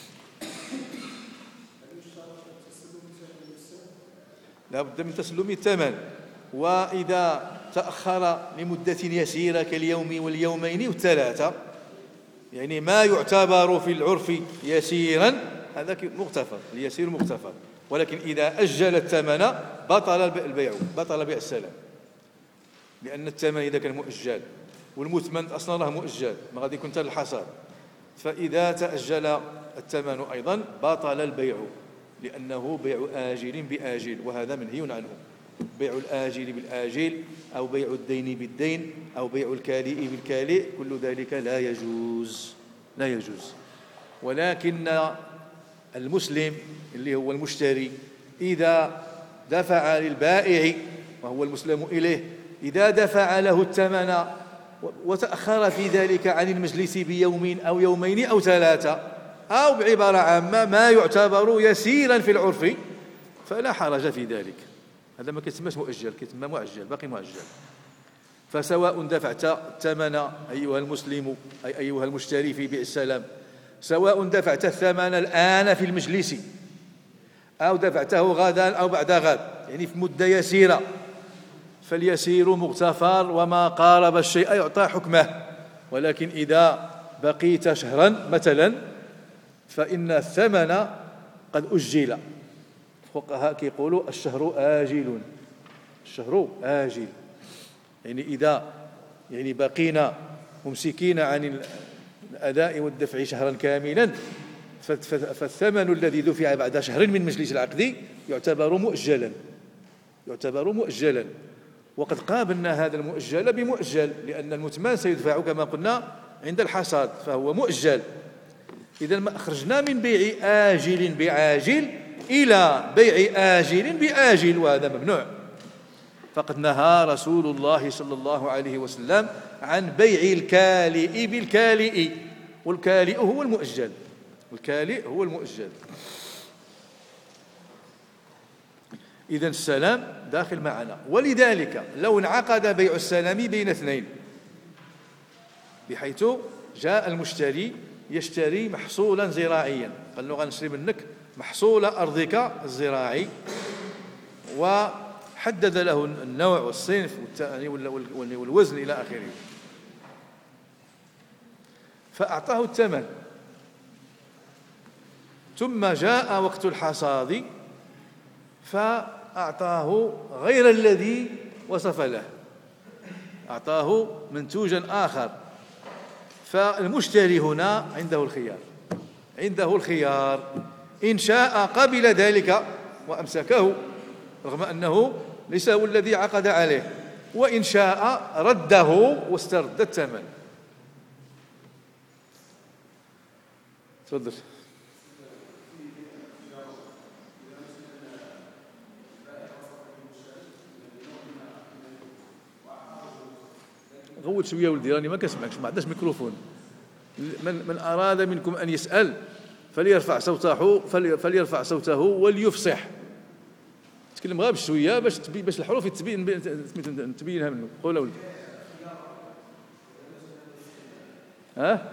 لا بد من تسلم الثمن، وإذا تأخر لمدة يسيرة كاليوم واليومين والثلاثة، يعني ما يعتبر في العرف يسيرا، هذا مغتفر، اليسير مغتفر. ولكن إذا أجل الثمن بطل البيع، بطل بيع السلم، لأن الثمن إذا كان مؤجل والمثمن أصلا راه مؤجل، ما غادي يكون حتى الحصاد، فإذا تأجل الثمن أيضا بطل البيع، لأنه بيع آجل بآجل، وهذا منهي عنه. بيع الآجل بالآجل، أو بيع الدين بالدين، أو بيع الكالئ بالكالئ، كل ذلك لا يجوز. ولكن المسلم اللي هو المشتري إذا دفع للبائع وهو المسلم إليه، إذا دفع له الثمن وتأخر في ذلك عن المجلس بيوم أو يومين أو ثلاثة، أو بعبارة عامة ما يعتبر يسيرا في العرف، فلا حرج في ذلك. هذا ما كيتسماش مؤجل، كيتسمى معجل، باقي معجل. فسواء دفعت الثمن أيها المسلم أي أيها المشتري في بيع السلام، سواء دفعت الثمن الآن في المجلس أو دفعته غدا أو بعد غد، يعني في مدة يسيرة، فاليسير مغتفر، وما قارب الشيء يعطى حكمه. ولكن إذا بقيت شهرا مثلا فإن الثمن قد أجل. الفقهاء كيقولوا الشهر آجل، الشهر آجل، يعني إذا بقينا ممسكين عن الأداء والدفع شهرا كاملا، فالثمن الذي دفع بعد شهر من مجلس العقد يعتبر مؤجلا، وقد قابلنا هذا المؤجل بمؤجل، لأن المثمن سيدفع كما قلنا عند الحصاد، فهو مؤجل. إذا ما أخرجنا من بيع آجل بعاجل إلى بيع آجل بآجل، وهذا ممنوع. فقد نهى رسول الله صلى الله عليه وسلم عن بيع الكالئ بالكالئ، والكالئ هو المؤجل، إذن السلام داخل معنا. ولذلك لو انعقد بيع السلام بين اثنين، بحيث جاء المشتري يشتري محصولا زراعيا، قال له غنشري منك محصول أرضك الزراعي، وحل وحدد له النوع والصنف والوزن إلى آخره، فأعطاه الثمن. ثم جاء وقت الحصاد فأعطاه غير الذي وصف له، أعطاه منتوجا آخر. فالمشتري هنا عنده الخيار، إن شاء قبل ذلك وأمسكه رغم أنه ليس هو الذي عقد عليه، وإن شاء رده واسترد الثمن. تفضل. غوت شويه ولدي راني ما كنسمعكش، ما عندناش ميكروفون. من اراد منكم ان يسال فليرفع صوته وليفصح. تكلم غير بشويه باش الحروف تبينها منه. قول ولدي. ها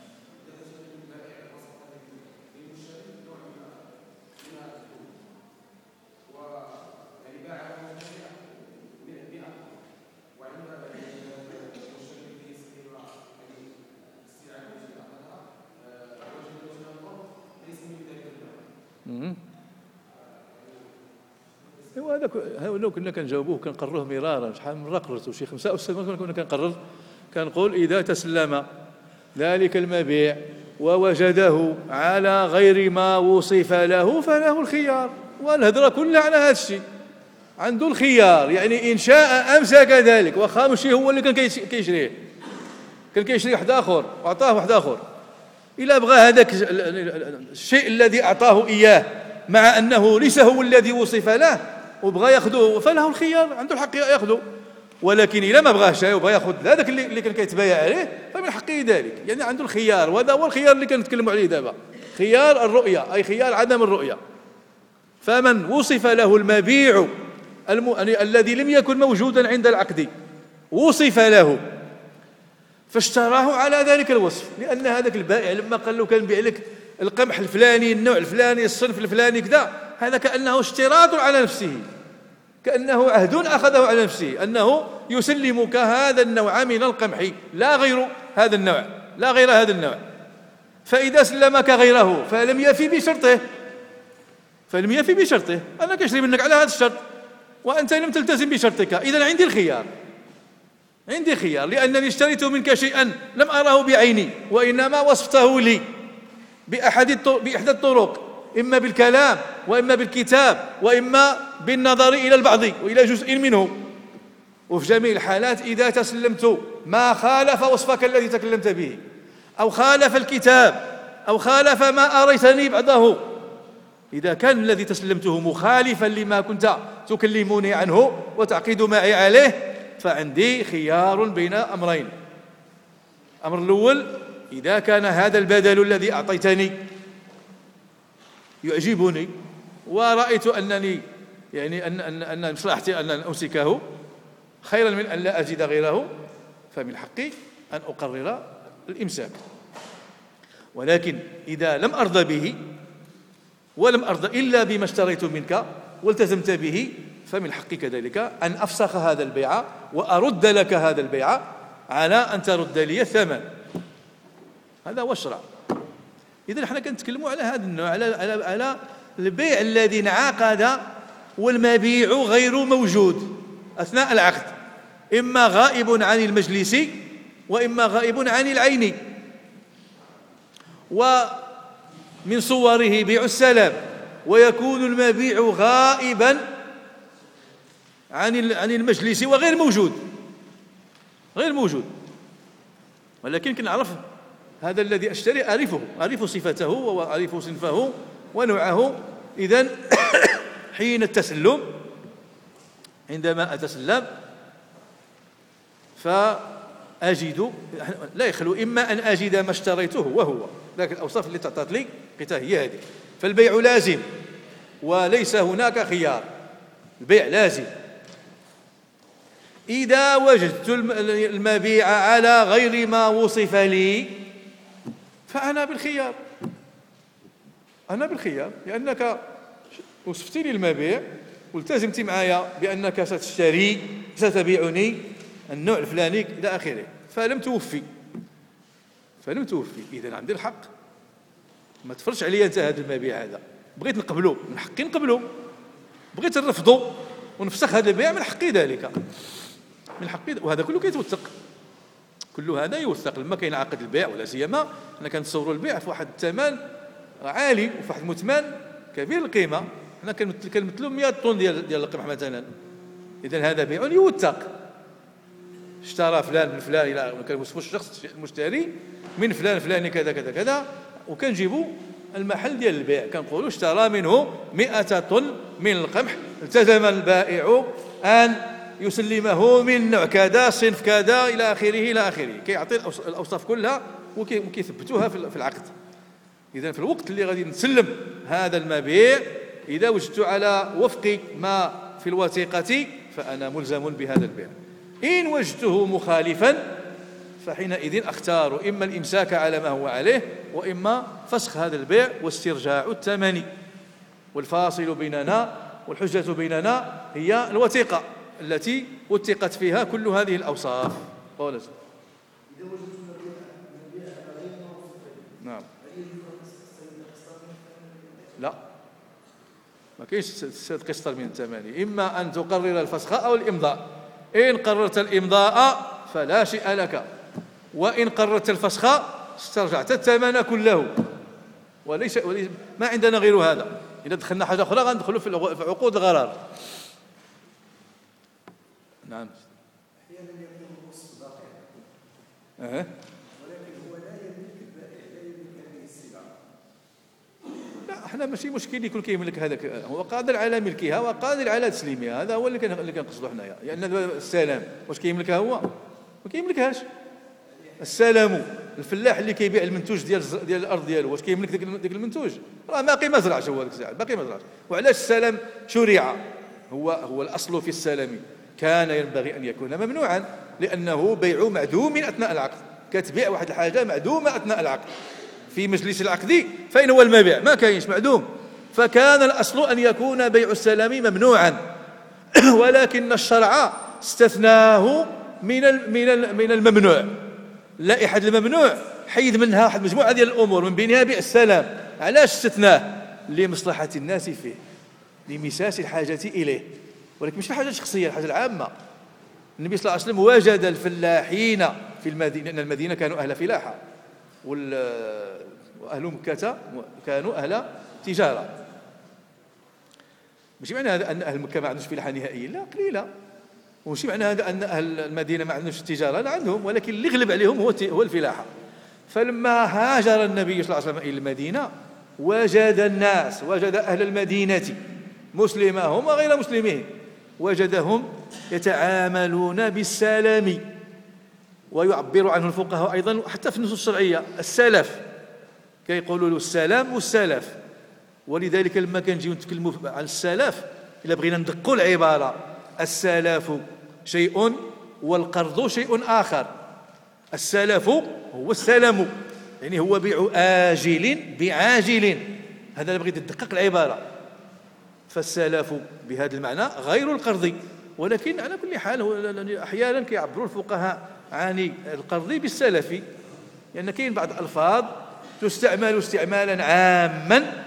هذا كنا كنجاوبوه كنقرروه مرارا، شحال من مره قررته، شي 5 أو 6 مرات كنا كنقرر. كنقول إذا تسلم ذلك المبيع ووجده على غير ما وصف له فله الخيار. والهضره كلها على هذا الشيء، عنده الخيار. يعني إن شاء أمسك ذلك، واخا ماشي هو اللي كان كيشريه، كان كيشري واحد آخر وأعطاه واحد آخر. إلا بغى هذاك الشيء الذي أعطاه إياه مع أنه ليس هو الذي وصف له وبغى ياخذه فله الخيار، عنده الحق ياخذه. ولكن إلا ما بغاش وبغى ياخذ هذاك اللي كان كيتبايع عليه فمن حقه ذلك. يعني عنده الخيار، وهذا هو الخيار اللي كنتكلموا عليه دابا، خيار الرؤية، أي خيار عدم الرؤية. فمن وصف له المبيع الذي لم يكن موجودا عند العقد، وصف له فاشتراه على ذلك الوصف، لأن هذاك البائع لما قال له كنبيع لك القمح الفلاني، النوع الفلاني، الصنف الفلاني كذا، هذا كأنه اشتراط على نفسه، كأنه عهد أخذه على نفسه أنه يسلمك هذا النوع من القمح، لا غير هذا النوع، لا غير هذا النوع. فإذا سلمك غيره فلم يفي بشرطه، أنا كشري منك على هذا الشرط وأنت لم تلتزم بشرطك، إذن عندي خيار، لأنني اشتريت منك شيئا لم أراه بعيني، وإنما وصفته لي بإحدى الطرق، إما بالكلام وإما بالكتاب وإما بالنظر إلى البعض وإلى جزء منه. وفي جميع الحالات إذا تسلمت ما خالف وصفك الذي تكلمت به، أو خالف الكتاب، أو خالف ما أريتني بعضه، إذا كان الذي تسلمته مخالفا لما كنت تكلمني عنه وتعقد معي عليه، فعندي خيار بين أمرين. الأمر الأول، إذا كان هذا البدل الذي أعطيتني يعجبني ورأيت أنني يعني أن مصلحتي أن أمسكه خيرا من أن لا أجد غيره، فمن حقي أن أقرر الإمساك. ولكن إذا لم أرضى به ولم أرضى إلا بما اشتريت منك والتزمت به، فمن حقي كذلك أن أفسخ هذا البيع وأرد لك هذا البيع على أن ترد لي الثمن. هذا هو الشرع. إذا نحن كنتكلموا على هذا النوع، على البيع الذي انعقد والمبيع غير موجود أثناء العقد، إما غائب عن المجلس وإما غائب عن العين. ومن صوره بيع السلام، ويكون المبيع غائبا عن المجلس وغير موجود، ولكن كنعرف هذا الذي أشتري، أعرف صفته وأعرف صنفه ونوعه. إذن حين التسلم، عندما أتسلم فأجد، لا يخلو إما أن أجد ما اشتريته وهو لكن الأوصاف اللي تعطت لي قلتها هي هذه، فالبيع لازم وليس هناك خيار، البيع لازم. إذا وجدت المبيع على غير ما وصف لي فأنا بالخيار، لأنك وصفت لي المبيع والتزمتي معايا بأنك ستبيعني النوع الفلاني إلى آخره، فلم توفي إذا عندي الحق، ما تفرش عليا أنت هذا المبيع هذا، بغيت نقبله من حقي نقبله، بغيت نرفضه ونفسخ هذا البيع من حقي ذلك، من حقي. وهذا كله كيتوثق، كل هذا يوثق لما كاين عقد البيع، ولا سيما حنا كنتصوروا البيع في واحد الثمن عالي وفي واحد المثمن كبير القيمه، حنا كنمثلوا 100 طن ديال القمح مثلا، اذا هذا بيع يوثق، اشترى فلان من فلان، الى ما كنوصفوش الشخص المشتري من فلان فلاني كذا كذا كذا، وكنجيبوا المحل ديال البيع كنقولوا اشترى منه 100 طن من القمح، التزم البائع ان يسلمه من نوع كذا صنف كذا الى اخره كيعطي الاوصاف كلها وكيثبتوها في العقد. اذا في الوقت اللي غادي نسلم هذا المبيع اذا وجدت على وفق ما في الوثيقه فانا ملزم بهذا البيع. ان وجدته مخالفا فحينئذ اختار اما الامساك على ما هو عليه، واما فسخ هذا البيع واسترجاع الثمن. والفاصل بيننا والحجه بيننا هي الوثيقه التي وثقت فيها كل هذه الأوصاف. قولت نعم، لا ما كاينش قسط من الثمن، إما أن تقرر الفسخ أو الإمضاء. إن قررت الإمضاء فلا شيء لك، وإن قررت الفسخ استرجعت الثمن كله، وليس ما عندنا غير هذا. إذا دخلنا حاجة أخرى غندخلوا في عقود الغرار. نعم. أحيانا يكون الوصف باقيا ولكن هو لا يملك البائع، لا يملك هذه السلعة. لا، احنا ماشي مشكل يكون كيملك هذاك، هو قادر على ملكها وقادر على تسليمها، هذا هو اللي كنقصدوا حنايا. لأن السلام واش كيملكها هو؟ ما كيملكهاش. السلام الفلاح اللي كيبيع المنتوج ديال الأرض ديالو، واش كيملك ديك المنتوج؟ راه باقي ما زرعش هو ديك الساعة، باقي ما زرعش. وعلاش السلام شرع؟ هو الأصل في السلام كان ينبغي أن يكون ممنوعا، لأنه بيع معدوم من أثناء العقد. كتبيع واحد الحاجة معدومة أثناء العقد، في مجلس العقد فإن هو المبيع ما كاينش معدوم، فكان الأصل أن يكون بيع السلام ممنوعا. ولكن الشرع استثناه من الممنوع. لائحة الممنوع حيد منها واحد مجموعة ديال الأمور، من بينها بيع السلام. علاش استثناه؟ لمصلحة الناس فيه، لمساس الحاجة إليه، ولكن مش الحاجة الشخصية، الحاجة العامة. النبي صلى الله عليه وسلم وجد الفلاحين في المدينة، لأن المدينة كانوا أهل فلاحة، وأهل مكة كانوا أهل تجارة. مش معنى هذا أن أهل مكة ما عندوش فلاحة نهائيا، لا، قليلة. ومش معنى هذا أن أهل المدينة ما عندوش التجارة، لا، عندهم، ولكن اللي غلب عليهم هو الفلاحة. فلما هاجر النبي صلى الله عليه وسلم إلى المدينة وجد الناس، وجد أهل المدينة مسلمهم وغير مسلمين، وجدهم يتعاملون بالسلام، ويعبر عنه الفقهاء أيضا حتى في النصوص الشرعية السلف، كيقولوا له السلام والسلف. ولذلك لما كنجيو نتكلموا عن السلف، إلا بغينا ندقوا العبارة، السلف شيء والقرض شيء آخر. السلف هو السلم، يعني هو بيع آجل بعاجل، هذا بغيت تدقق العبارة. فالسلف بهذا المعنى غير القرض، ولكن على كل حال أحيانا كيعبروا الفقهاء عن القرض بالسلف، لأن كاين بعض الألفاظ تستعمل استعمالا عاما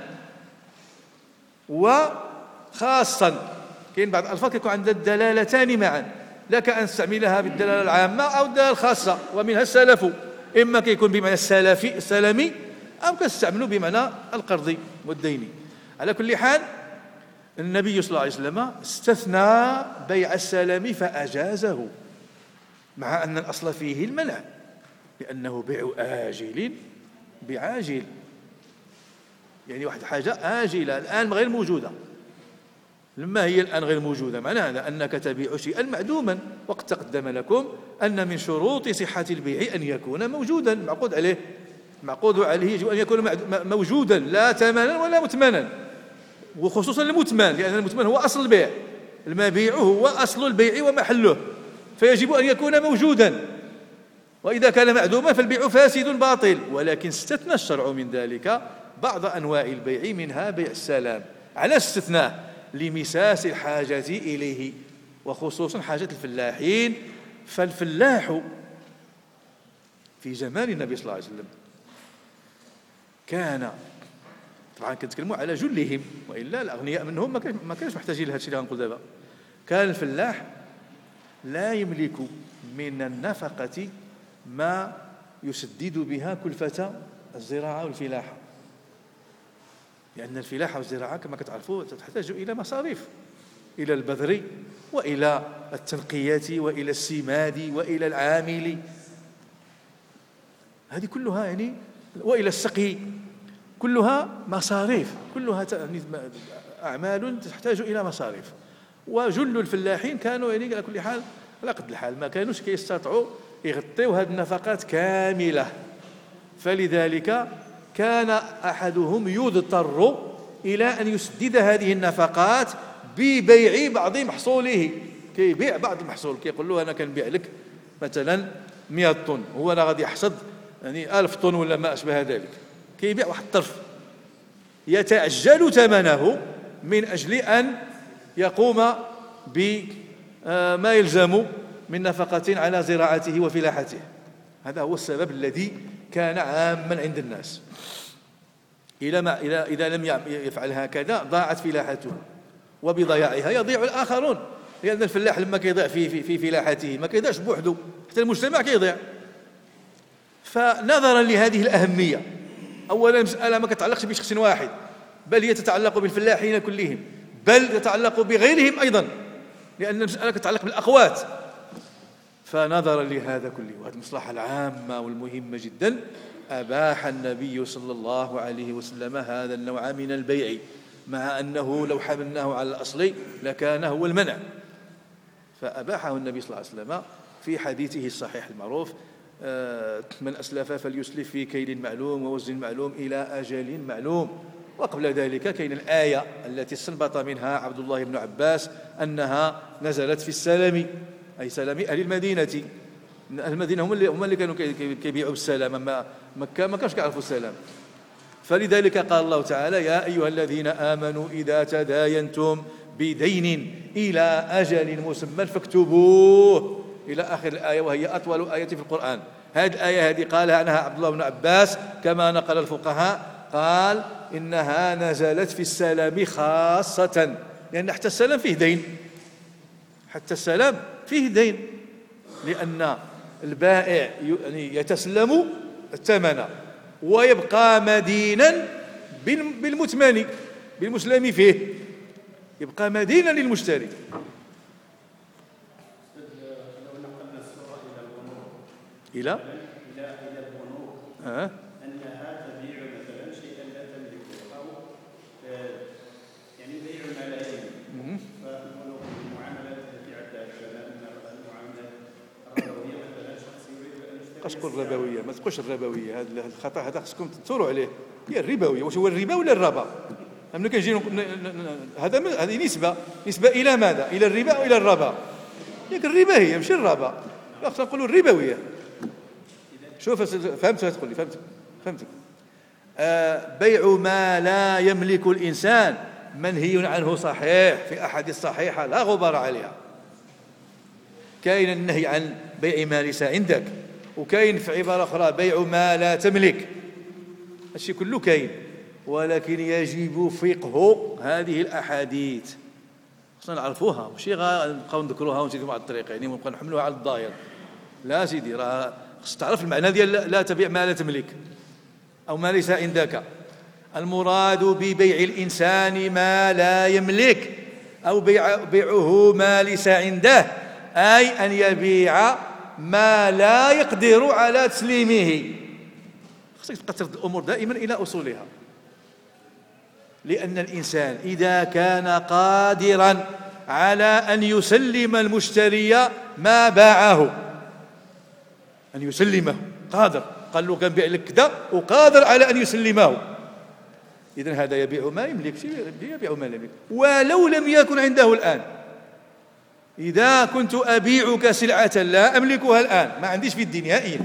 وخاصا. كاين بعض الألفاظ كيكون عندها الدلالتان معا، لك أن تستعملها بالدلالة العامة أو الدلالة الخاصة، ومنها السلف، إما كيكون بمعنى السلمي أو كتستعملوا بمعنى القرض والدين. على كل حال النبي صلى الله عليه وسلم استثنى بيع السلم فأجازه، مع أن الأصل فيه المنع، لأنه بيع آجل بعاجل، يعني واحد حاجة آجلة الآن غير موجودة. لما هي الآن غير موجودة؟ معنى هذا أنك تبيع شيئا معدوما، وقد تقدم لكم أن من شروط صحة البيع أن يكون موجودا، معقود عليه يجب أن يكون موجودا، لا ثمنا ولا مثمنا، وخصوصا المثمن، لأن المثمن هو أصل البيع، المبيع هو أصل البيع ومحله، فيجب أن يكون موجودا. وإذا كان معدوما فالبيع فاسد باطل. ولكن استثنى الشرع من ذلك بعض أنواع البيع، منها بيع السلام. علاش استثناه؟ لمساس الحاجة إليه، وخصوصا حاجة الفلاحين. فالفلاح في زمان النبي صلى الله عليه وسلم كان، طبعا كنتكلموا على جلهم، وإلا الأغنياء منهم ما كانش محتاجين لهذا الشيء اللي غنقول دابا. كان الفلاح لا يملك من النفقة ما يسدد بها كلفة الزراعة والفلاحة، لأن الفلاحة والزراعة كما كتعرفوا تحتاج إلى مصاريف، إلى البذر وإلى التنقية وإلى السماد وإلى العامل، هذه كلها يعني، وإلى السقي، كلها مصاريف، كلها أعمال تحتاج إلى مصاريف. وجل الفلاحين كانوا يعني على كل حال على قد الحال ما كانوش كيستطيعوا يغطيوا هذه النفقات كاملة، فلذلك كان أحدهم يضطر إلى أن يسدد هذه النفقات ببيع بعض محصوله. كيبيع بعض المحصول، كيقول له أنا كنبيع لك مثلا 100 طن، هو أنا غادي يحصد يعني 1000 طن ولا ما أشبه ذلك، كيبيع واحد الطرف، يتعجل ثمنه من أجل أن يقوم بما يلزم من نفقة على زراعته وفلاحته. هذا هو السبب الذي كان عاما عند الناس. إذا لم يفعل هكذا ضاعت فلاحته، وبضياعها يضيع الآخرون، لأن الفلاح لما كيضيع في فلاحته ما كيضيعش بوحده، حتى المجتمع كيضيع. فنظرا لهذه الأهمية، أولا المسألة ما كتعلقش بشخص واحد، بل هي تتعلق بالفلاحين كلهم، بل تتعلق بغيرهم أيضا، لأن المسألة تتعلق بالأقوات. فنظرا لهذا كله وهذه المصلحة العامة والمهمة جدا، أباح النبي صلى الله عليه وسلم هذا النوع من البيع، مع أنه لو حملناه على الأصل لكان هو المنع، فأباحه النبي صلى الله عليه وسلم في حديثه الصحيح المعروف: من أسلف فليسلف في كيل معلوم ووزن معلوم إلى أجل معلوم. وقبل ذلك كاين الآية التي استنبط منها عبد الله بن عباس أنها نزلت في السلم، أي سلم أهل المدينة. أهل المدينة هم اللي كانوا كيبيعوا بالسلام، مكة ما كانوش كيعرفوا السلام. فلذلك قال الله تعالى: يا أيها الذين آمنوا إذا تداينتم بدين إلى أجل مسمى فاكتبوه، إلى آخر الآية، وهي أطول آية في القرآن. هذه الآية هذه قالها عنها عبد الله بن عباس كما نقل الفقهاء، قال إنها نزلت في السلام خاصة، لأن حتى السلام فيه دين، حتى السلام فيه دين، لأن البائع يعني يتسلم الثمن ويبقى مدينا بالمثمن، بالمسلم فيه، يبقى مدينا للمشتري. إلى البنوك، أنها تبيع مثلا شيئا لا تملكه، أو يعني بيع ما لا يملك. فالبنوك المعاملات التي عدها العلماء، المعاملات الربوية مثلا، شخص يريد أن يشتري. قاش تقول الربوية، ما تقولش الربوية، هذا الخطأ هذا خصكم تثوروا عليه. هي الربوية، واش هو الربا ولا الربا؟ ملي كنجي هذه نسبة إلى ماذا؟ إلى الربا أو إلى الربا؟ ياك الربا هي ماشي الربا، لا خصنا نقولوا الربوية. شوف فهمت تقول لي، فهمت. بيع ما لا يملك الإنسان منهي عنه صحيح في أحاديث صحيحة لا غبار عليها. كاين النهي عن بيع ما ليس عندك، وكاين في عبارة أخرى بيع ما لا تملك، الشيء كله كاين، ولكن يجب فقه هذه الأحاديث، خصنا نعرفوها، ماشي غنبقاو نذكروها ونزيدوا مع الطريق، يعني نبقاو نحملوها على الظاهر. لا سيدي، راه خصك تعرف المعنى ديال لا تبيع ما لا تملك أو ما ليس عندك. المراد ببيع الإنسان ما لا يملك أو بيعه ما ليس عنده، أي أن يبيع ما لا يقدر على تسليمه. خصك تبقى ترد الأمور دائما إلى أصولها، لأن الإنسان إذا كان قادرا على أن يسلم المشتري ما باعه، أن يسلمه، قادر، قال له كنبيع لك كذا وقادر على أن يسلمه، إذن هذا يبيع ما يملك، يبيع ما لا يملك ولو لم يكن عنده الآن. إذا كنت أبيعك سلعة لا أملكها الآن، ما عنديش في الدين نهائيا،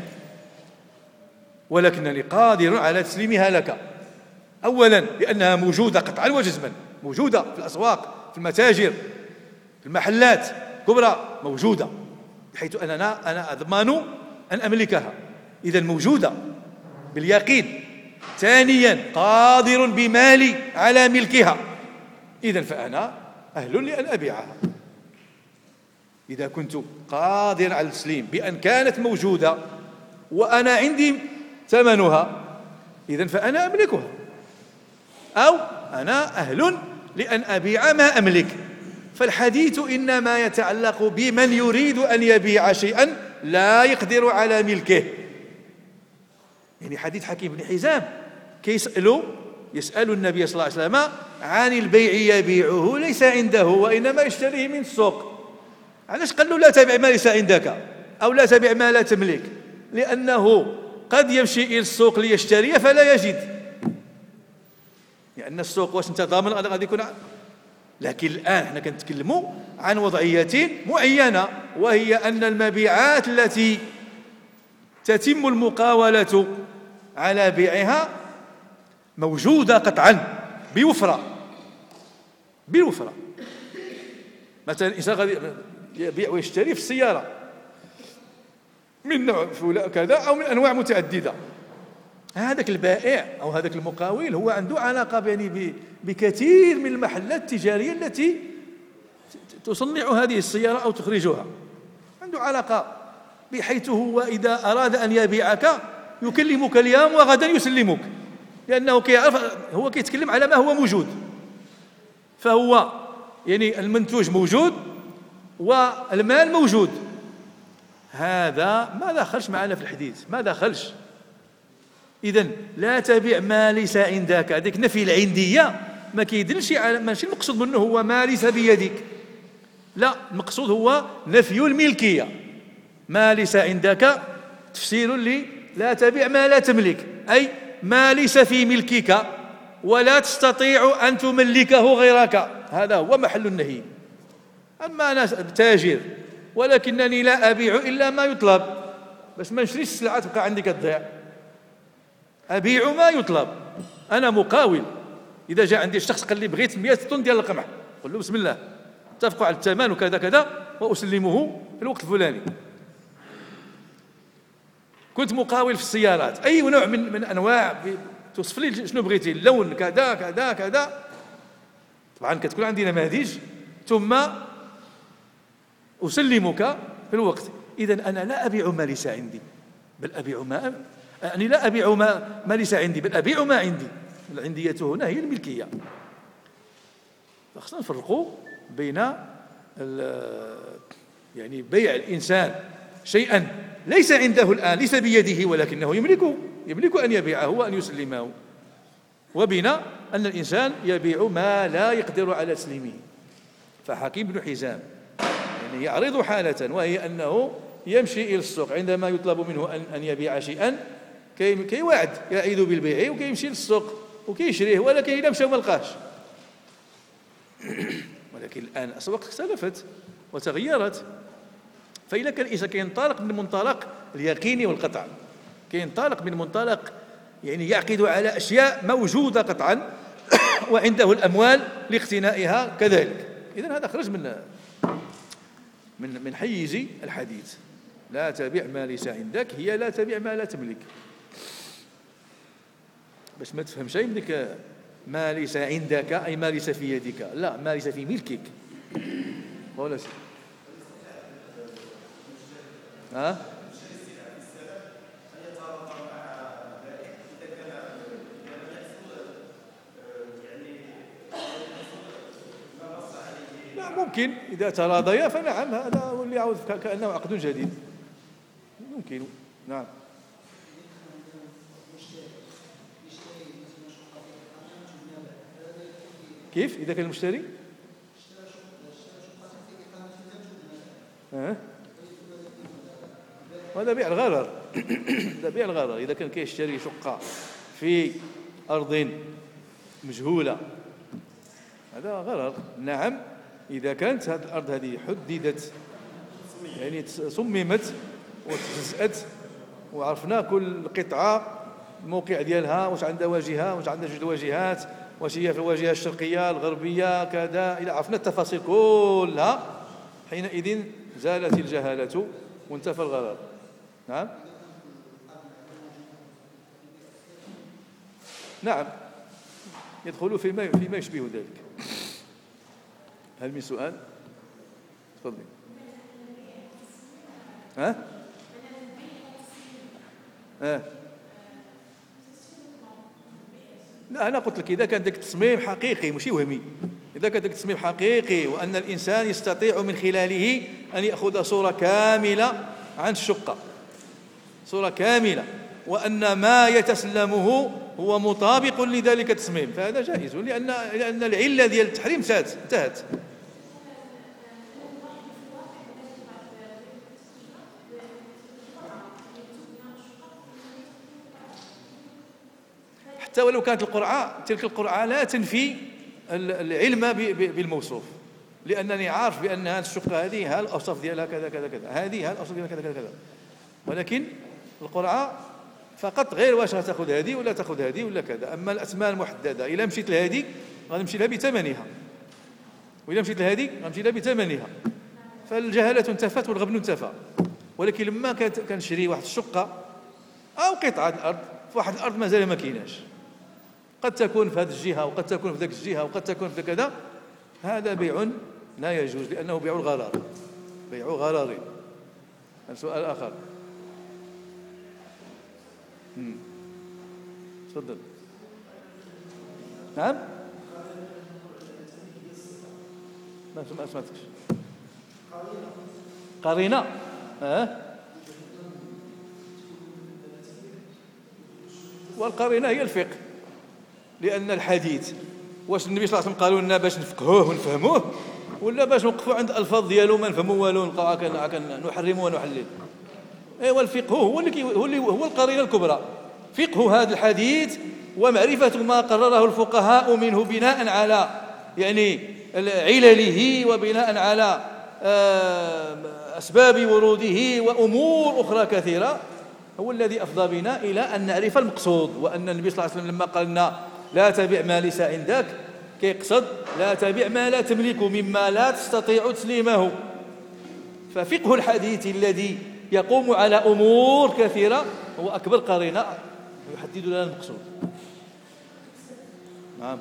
ولكنني قادر على تسليمها لك، أولا لأنها موجودة قطعا وجزما، موجودة في الأسواق، في المتاجر، في المحلات كبرى موجودة، بحيث أنا أضمن أن أملكها، إذا موجودة باليقين. ثانيا قادر بمالي على ملكها، إذا فأنا أهل لأن أبيعها. إذا كنت قادر على التسليم بأن كانت موجودة وأنا عندي ثمنها، إذا فأنا أملكها، أو أنا أهل لأن أبيع ما أملك. فالحديث إنما يتعلق بمن يريد أن يبيع شيئا لا يقدر على ملكه. يعني حديث حكيم بن حزام يسأل النبي صلى الله عليه وسلم عن البيع يبيعه ليس عنده وإنما يشتريه من السوق. علاش قال له لا تبيع ما ليس عندك أو لا تبيع ما لا تملك؟ لأنه قد يمشي إلى السوق ليشتري فلا يجد، لأن السوق واش أنت ضامن غادي يكون. لكن الآن احنا كنتكلموا عن وضعيات معينة، وهي أن المبيعات التي تتم المقاولة على بيعها موجودة قطعا بوفرة. مثلا الإنسان غادي يبيع ويشتري في السيارة من نوع فلان كذا أو من أنواع متعددة. هذاك البائع أو هذاك المقاول هو عنده علاقة يعني بكثير من المحلات التجارية التي تصنع هذه السيارة أو تخرجها، عنده علاقة، بحيث هو إذا أراد أن يبيعك يكلمك اليوم وغدا يسلمك، لأنه كيعرف، هو كيتكلم على ما هو موجود. فهو يعني المنتوج موجود والمال موجود. هذا ما دخلش معنا في الحديث، ما دخلش. إذن لا تبيع ما ليس عندك، هذيك نفي العندية ما كيدلش على، ماشي المقصود منه هو ما ليس بيدك، لا، المقصود هو نفي الملكية. ما ليس عندك تفسير لي لا تبيع ما لا تملك، أي ما ليس في ملكك ولا تستطيع أن تملكه غيرك، هذا هو محل النهي. أما أنا تاجر ولكنني لا أبيع إلا ما يطلب، بس ما نشريش السلعة تبقى عندي كتضيع، أبيع ما يطلب. أنا مقاول، إذا جاء عندي الشخص قال لي بغيت 100 طن ديال القمح، قل له بسم الله، اتفقوا على الثمن وكذا كذا وأسلمه في الوقت الفلاني. كنت مقاول في السيارات، أي نوع من أنواع، توصف لي شنو بغيتي، اللون كذا كذا كذا، طبعا كتكون عندي نماذج، ثم أسلمك في الوقت. إذن أنا لا أبيع ما ليس عندي، بل أبيع يعني لا أبيع ما ليس عندي، بل أبيع ما عندي. العندية هنا هي الملكية. فخصنا نفرقوا بين يعني بيع الإنسان شيئا ليس عنده الآن، ليس بيده ولكنه يملك أن يبيعه وأن يسلمه، وبين أن الإنسان يبيع ما لا يقدر على تسليمه. فحكيم بن حزام يعني يعرض حالة، وهي أنه يمشي إلى السوق عندما يطلب منه أن يبيع شيئا، كيوعد يعيد بالبيع وكيمشي للسوق وكيشريه، ولكن إذا مشى ما لقاش. ولكن الآن الأسواق اختلفت وتغيرت، فإذا كان الإنسان كينطلق من منطلق اليقين والقطع، كينطلق من منطلق يعني يعقد على أشياء موجودة قطعا وعنده الأموال لاقتنائها كذلك، إذن هذا خرج من حيز الحديث. لا تبيع ما ليس عندك هي لا تبيع ما لا تملك، باش ما تفهمش يملك ما ليس عندك أي ما ليس في يدك، لا، ما ليس في ملكك. ولا شيء. لا، ممكن إذا تراضيا فنعم، هذا هو اللي يعود كأنه عقد جديد، ممكن، نعم. كيف إذا كان المشتري هذا بيع الغرر. هذا بيع الغرر. إذا كان كيشتري شقة في أرض مجهولة هذا غرر. نعم، إذا كانت هذه الأرض هذه حددت، يعني صممت وتجزأت وعرفنا كل قطعة الموقع ديالها، واش عندها واجهة، واش عندها جوج واجهات، واش هي في الواجهة الشرقية الغربية كذا، إلى عرفنا التفاصيل كلها، حينئذ زالت الجهالة وانتفى الغرر. نعم نعم، يدخل فيما يشبه ذلك. هل من سؤال؟ تفضلي. لا، أنا قلت لك إذا كان ذاك التصميم حقيقي ماشي وهمي، إذا كان ذاك التصميم حقيقي وأن الإنسان يستطيع من خلاله أن يأخذ صورة كاملة عن الشقة، صورة كاملة، وأن ما يتسلمه هو مطابق لذلك التصميم، فهذا جائز، لأن العلة ديال التحريم انتهت. حتى ولو كانت القرعة، تلك القرعة لا تنفي العلم بالموصوف، لأنني عارف بأن هذه الشقة هذه الأوصاف ديالها كذا كذا كذا، هذه الأوصاف ديالها كذا كذا كذا، ولكن القرعة فقط غير واش غتاخذ هذه ولا تاخذ هذه ولا كذا. أما الأثمان المحددة، إلا مشيت لهذه غنمشي لها بثمنها، وإلا مشيت لهذه غنمشي لها بثمنها، فالجهالة انتفت والغبن انتفى. ولكن لما كنشري واحد الشقة أو قطعة الأرض في واحد الأرض مازال ما كايناش، قد تكون في هذه الجهة وقد تكون في ذاك الجهة وقد تكون في كذا، هذا بيع لا يجوز، لأنه بيع الغرار، بيع غرار. السؤال آخر. تفضل. نعم ما سمعتكش. قرينة. والقرينة هي الفقه، لأن الحديث واش النبي صلى الله عليه وسلم قالوا لنا باش نفقهوه ونفهموه، ولا باش نوقفوا عند الألفاظ ديالو ما نفهموا والو ونبقاو نحرم ونحلل؟ ايوا الفقه هو القرينة الكبرى، فقه هذا الحديث ومعرفة ما قرره الفقهاء منه بناء على يعني علله وبناء على أسباب وروده وأمور أخرى كثيرة، هو الذي أفضى بنا إلى أن نعرف المقصود. وأن النبي صلى الله عليه وسلم لما قال لنا لا تبع ما ليس عندك، كيقصد لا تبع ما لا تملك مما لا تستطيع تسليمه. ففقه الحديث الذي يقوم على أمور كثيرة هو أكبر قرينة يحدد لنا المقصود. نعم.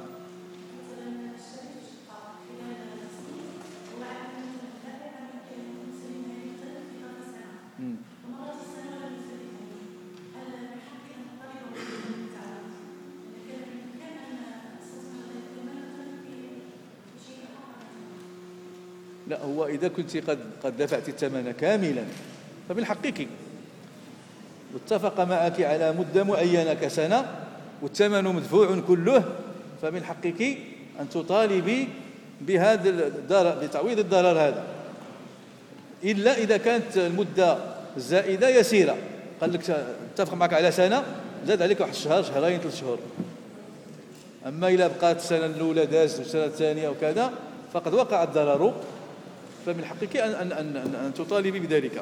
لا، هو إذا كنت قد دفعت الثمن كاملا فبالحقيقة واتفق معك على مدة معينة كسنة والثمن مدفوع كله، فمن حقك أن تطالبي بهذا الضرر، بتعويض الضرر هذا، إلا إذا كانت المدة الزائدة يسيرة. قال لك اتفق معك على سنة، زاد عليك واحد الشهر، شهرين، 3 شهور. أما إذا بقات السنة الأولى داز والسنة الثانية وكذا فقد وقع الضرر، فمن حقك أن تطالبي بذلك.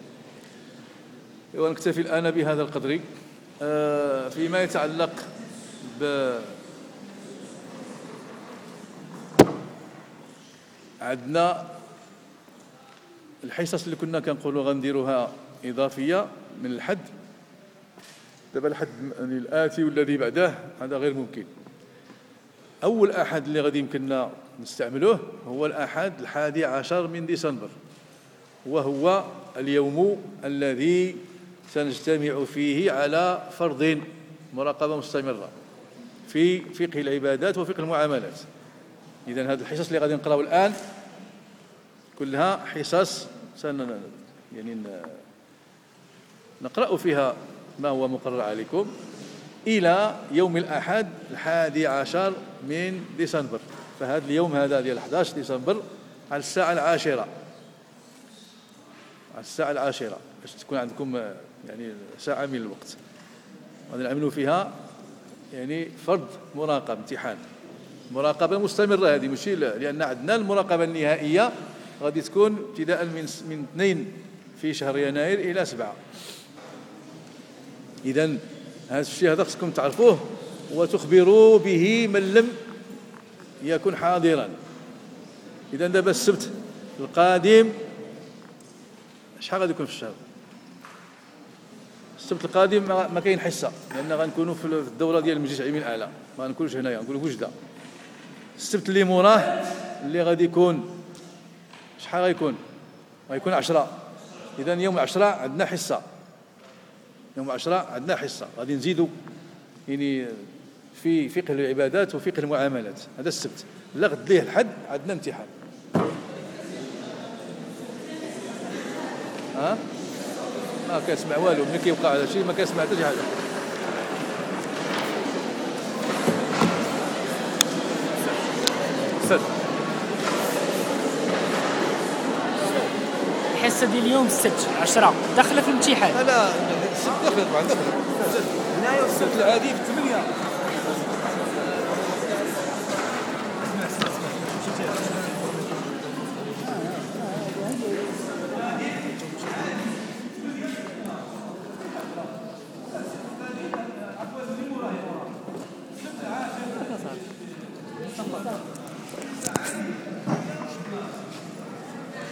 ونكتفي الآن بهذا القدر. فيما يتعلق عندنا الحصص اللي كنا كنقولوا غنديروها إضافية من الحد، دابا الحد الآتي والذي بعده هذا غير ممكن. أول أحد اللي غادي يمكننا نستعملوه هو الأحد 11 من ديسمبر، وهو اليوم الذي سنجتمع فيه على فرض مراقبة مستمرة في فقه العبادات وفقه المعاملات. إذن هذه الحصص اللي غادي نقراو الآن كلها حصص يعني نقرأ فيها ما هو مقرر عليكم إلى يوم الأحد 11 من ديسمبر. فهذا اليوم هذا ديال 11 ديسمبر على الساعة 10، على الساعة 10 باش تكون عندكم يعني ساعة من الوقت غادي نعملوا فيها يعني فرض مراقب، امتحان مراقبة مستمرة. هذه ماشي لأن عندنا المراقبة النهائية غادي تكون ابتداء من 2 في شهر يناير إلى 7. إذن هذا الشيء هذا خصكم تعرفوه وتخبروا به من لم يكون حاضرا. إذا دابا السبت القادم شحال غادي يكون في الشهر؟ السبت القادم ما كاين حصة، لأن غنكونوا في الدورة ديال المجلس العلمي الأعلى، ما غنكونوش هنايا، غنكونوا في وجدة. السبت اللي موراه اللي غادي يكون شحال غيكون؟ غيكون 10. إذا يوم 10 عندنا حصة، يوم 10 عندنا حصة، غادي نزيدوا يعني في فقه العبادات وفقه المعاملات. هذا السبت. لا غد ليه الحد عندنا امتحان. ما كنسمع والو، ملي كيوقع هذا الشيء ما كنسمع حتى شي حاجه. الحصه ديال اليوم السبت 10 داخله في الامتحان. لا السبت داخل طبعا داخل هنايا. السبت العادي في 8. صافي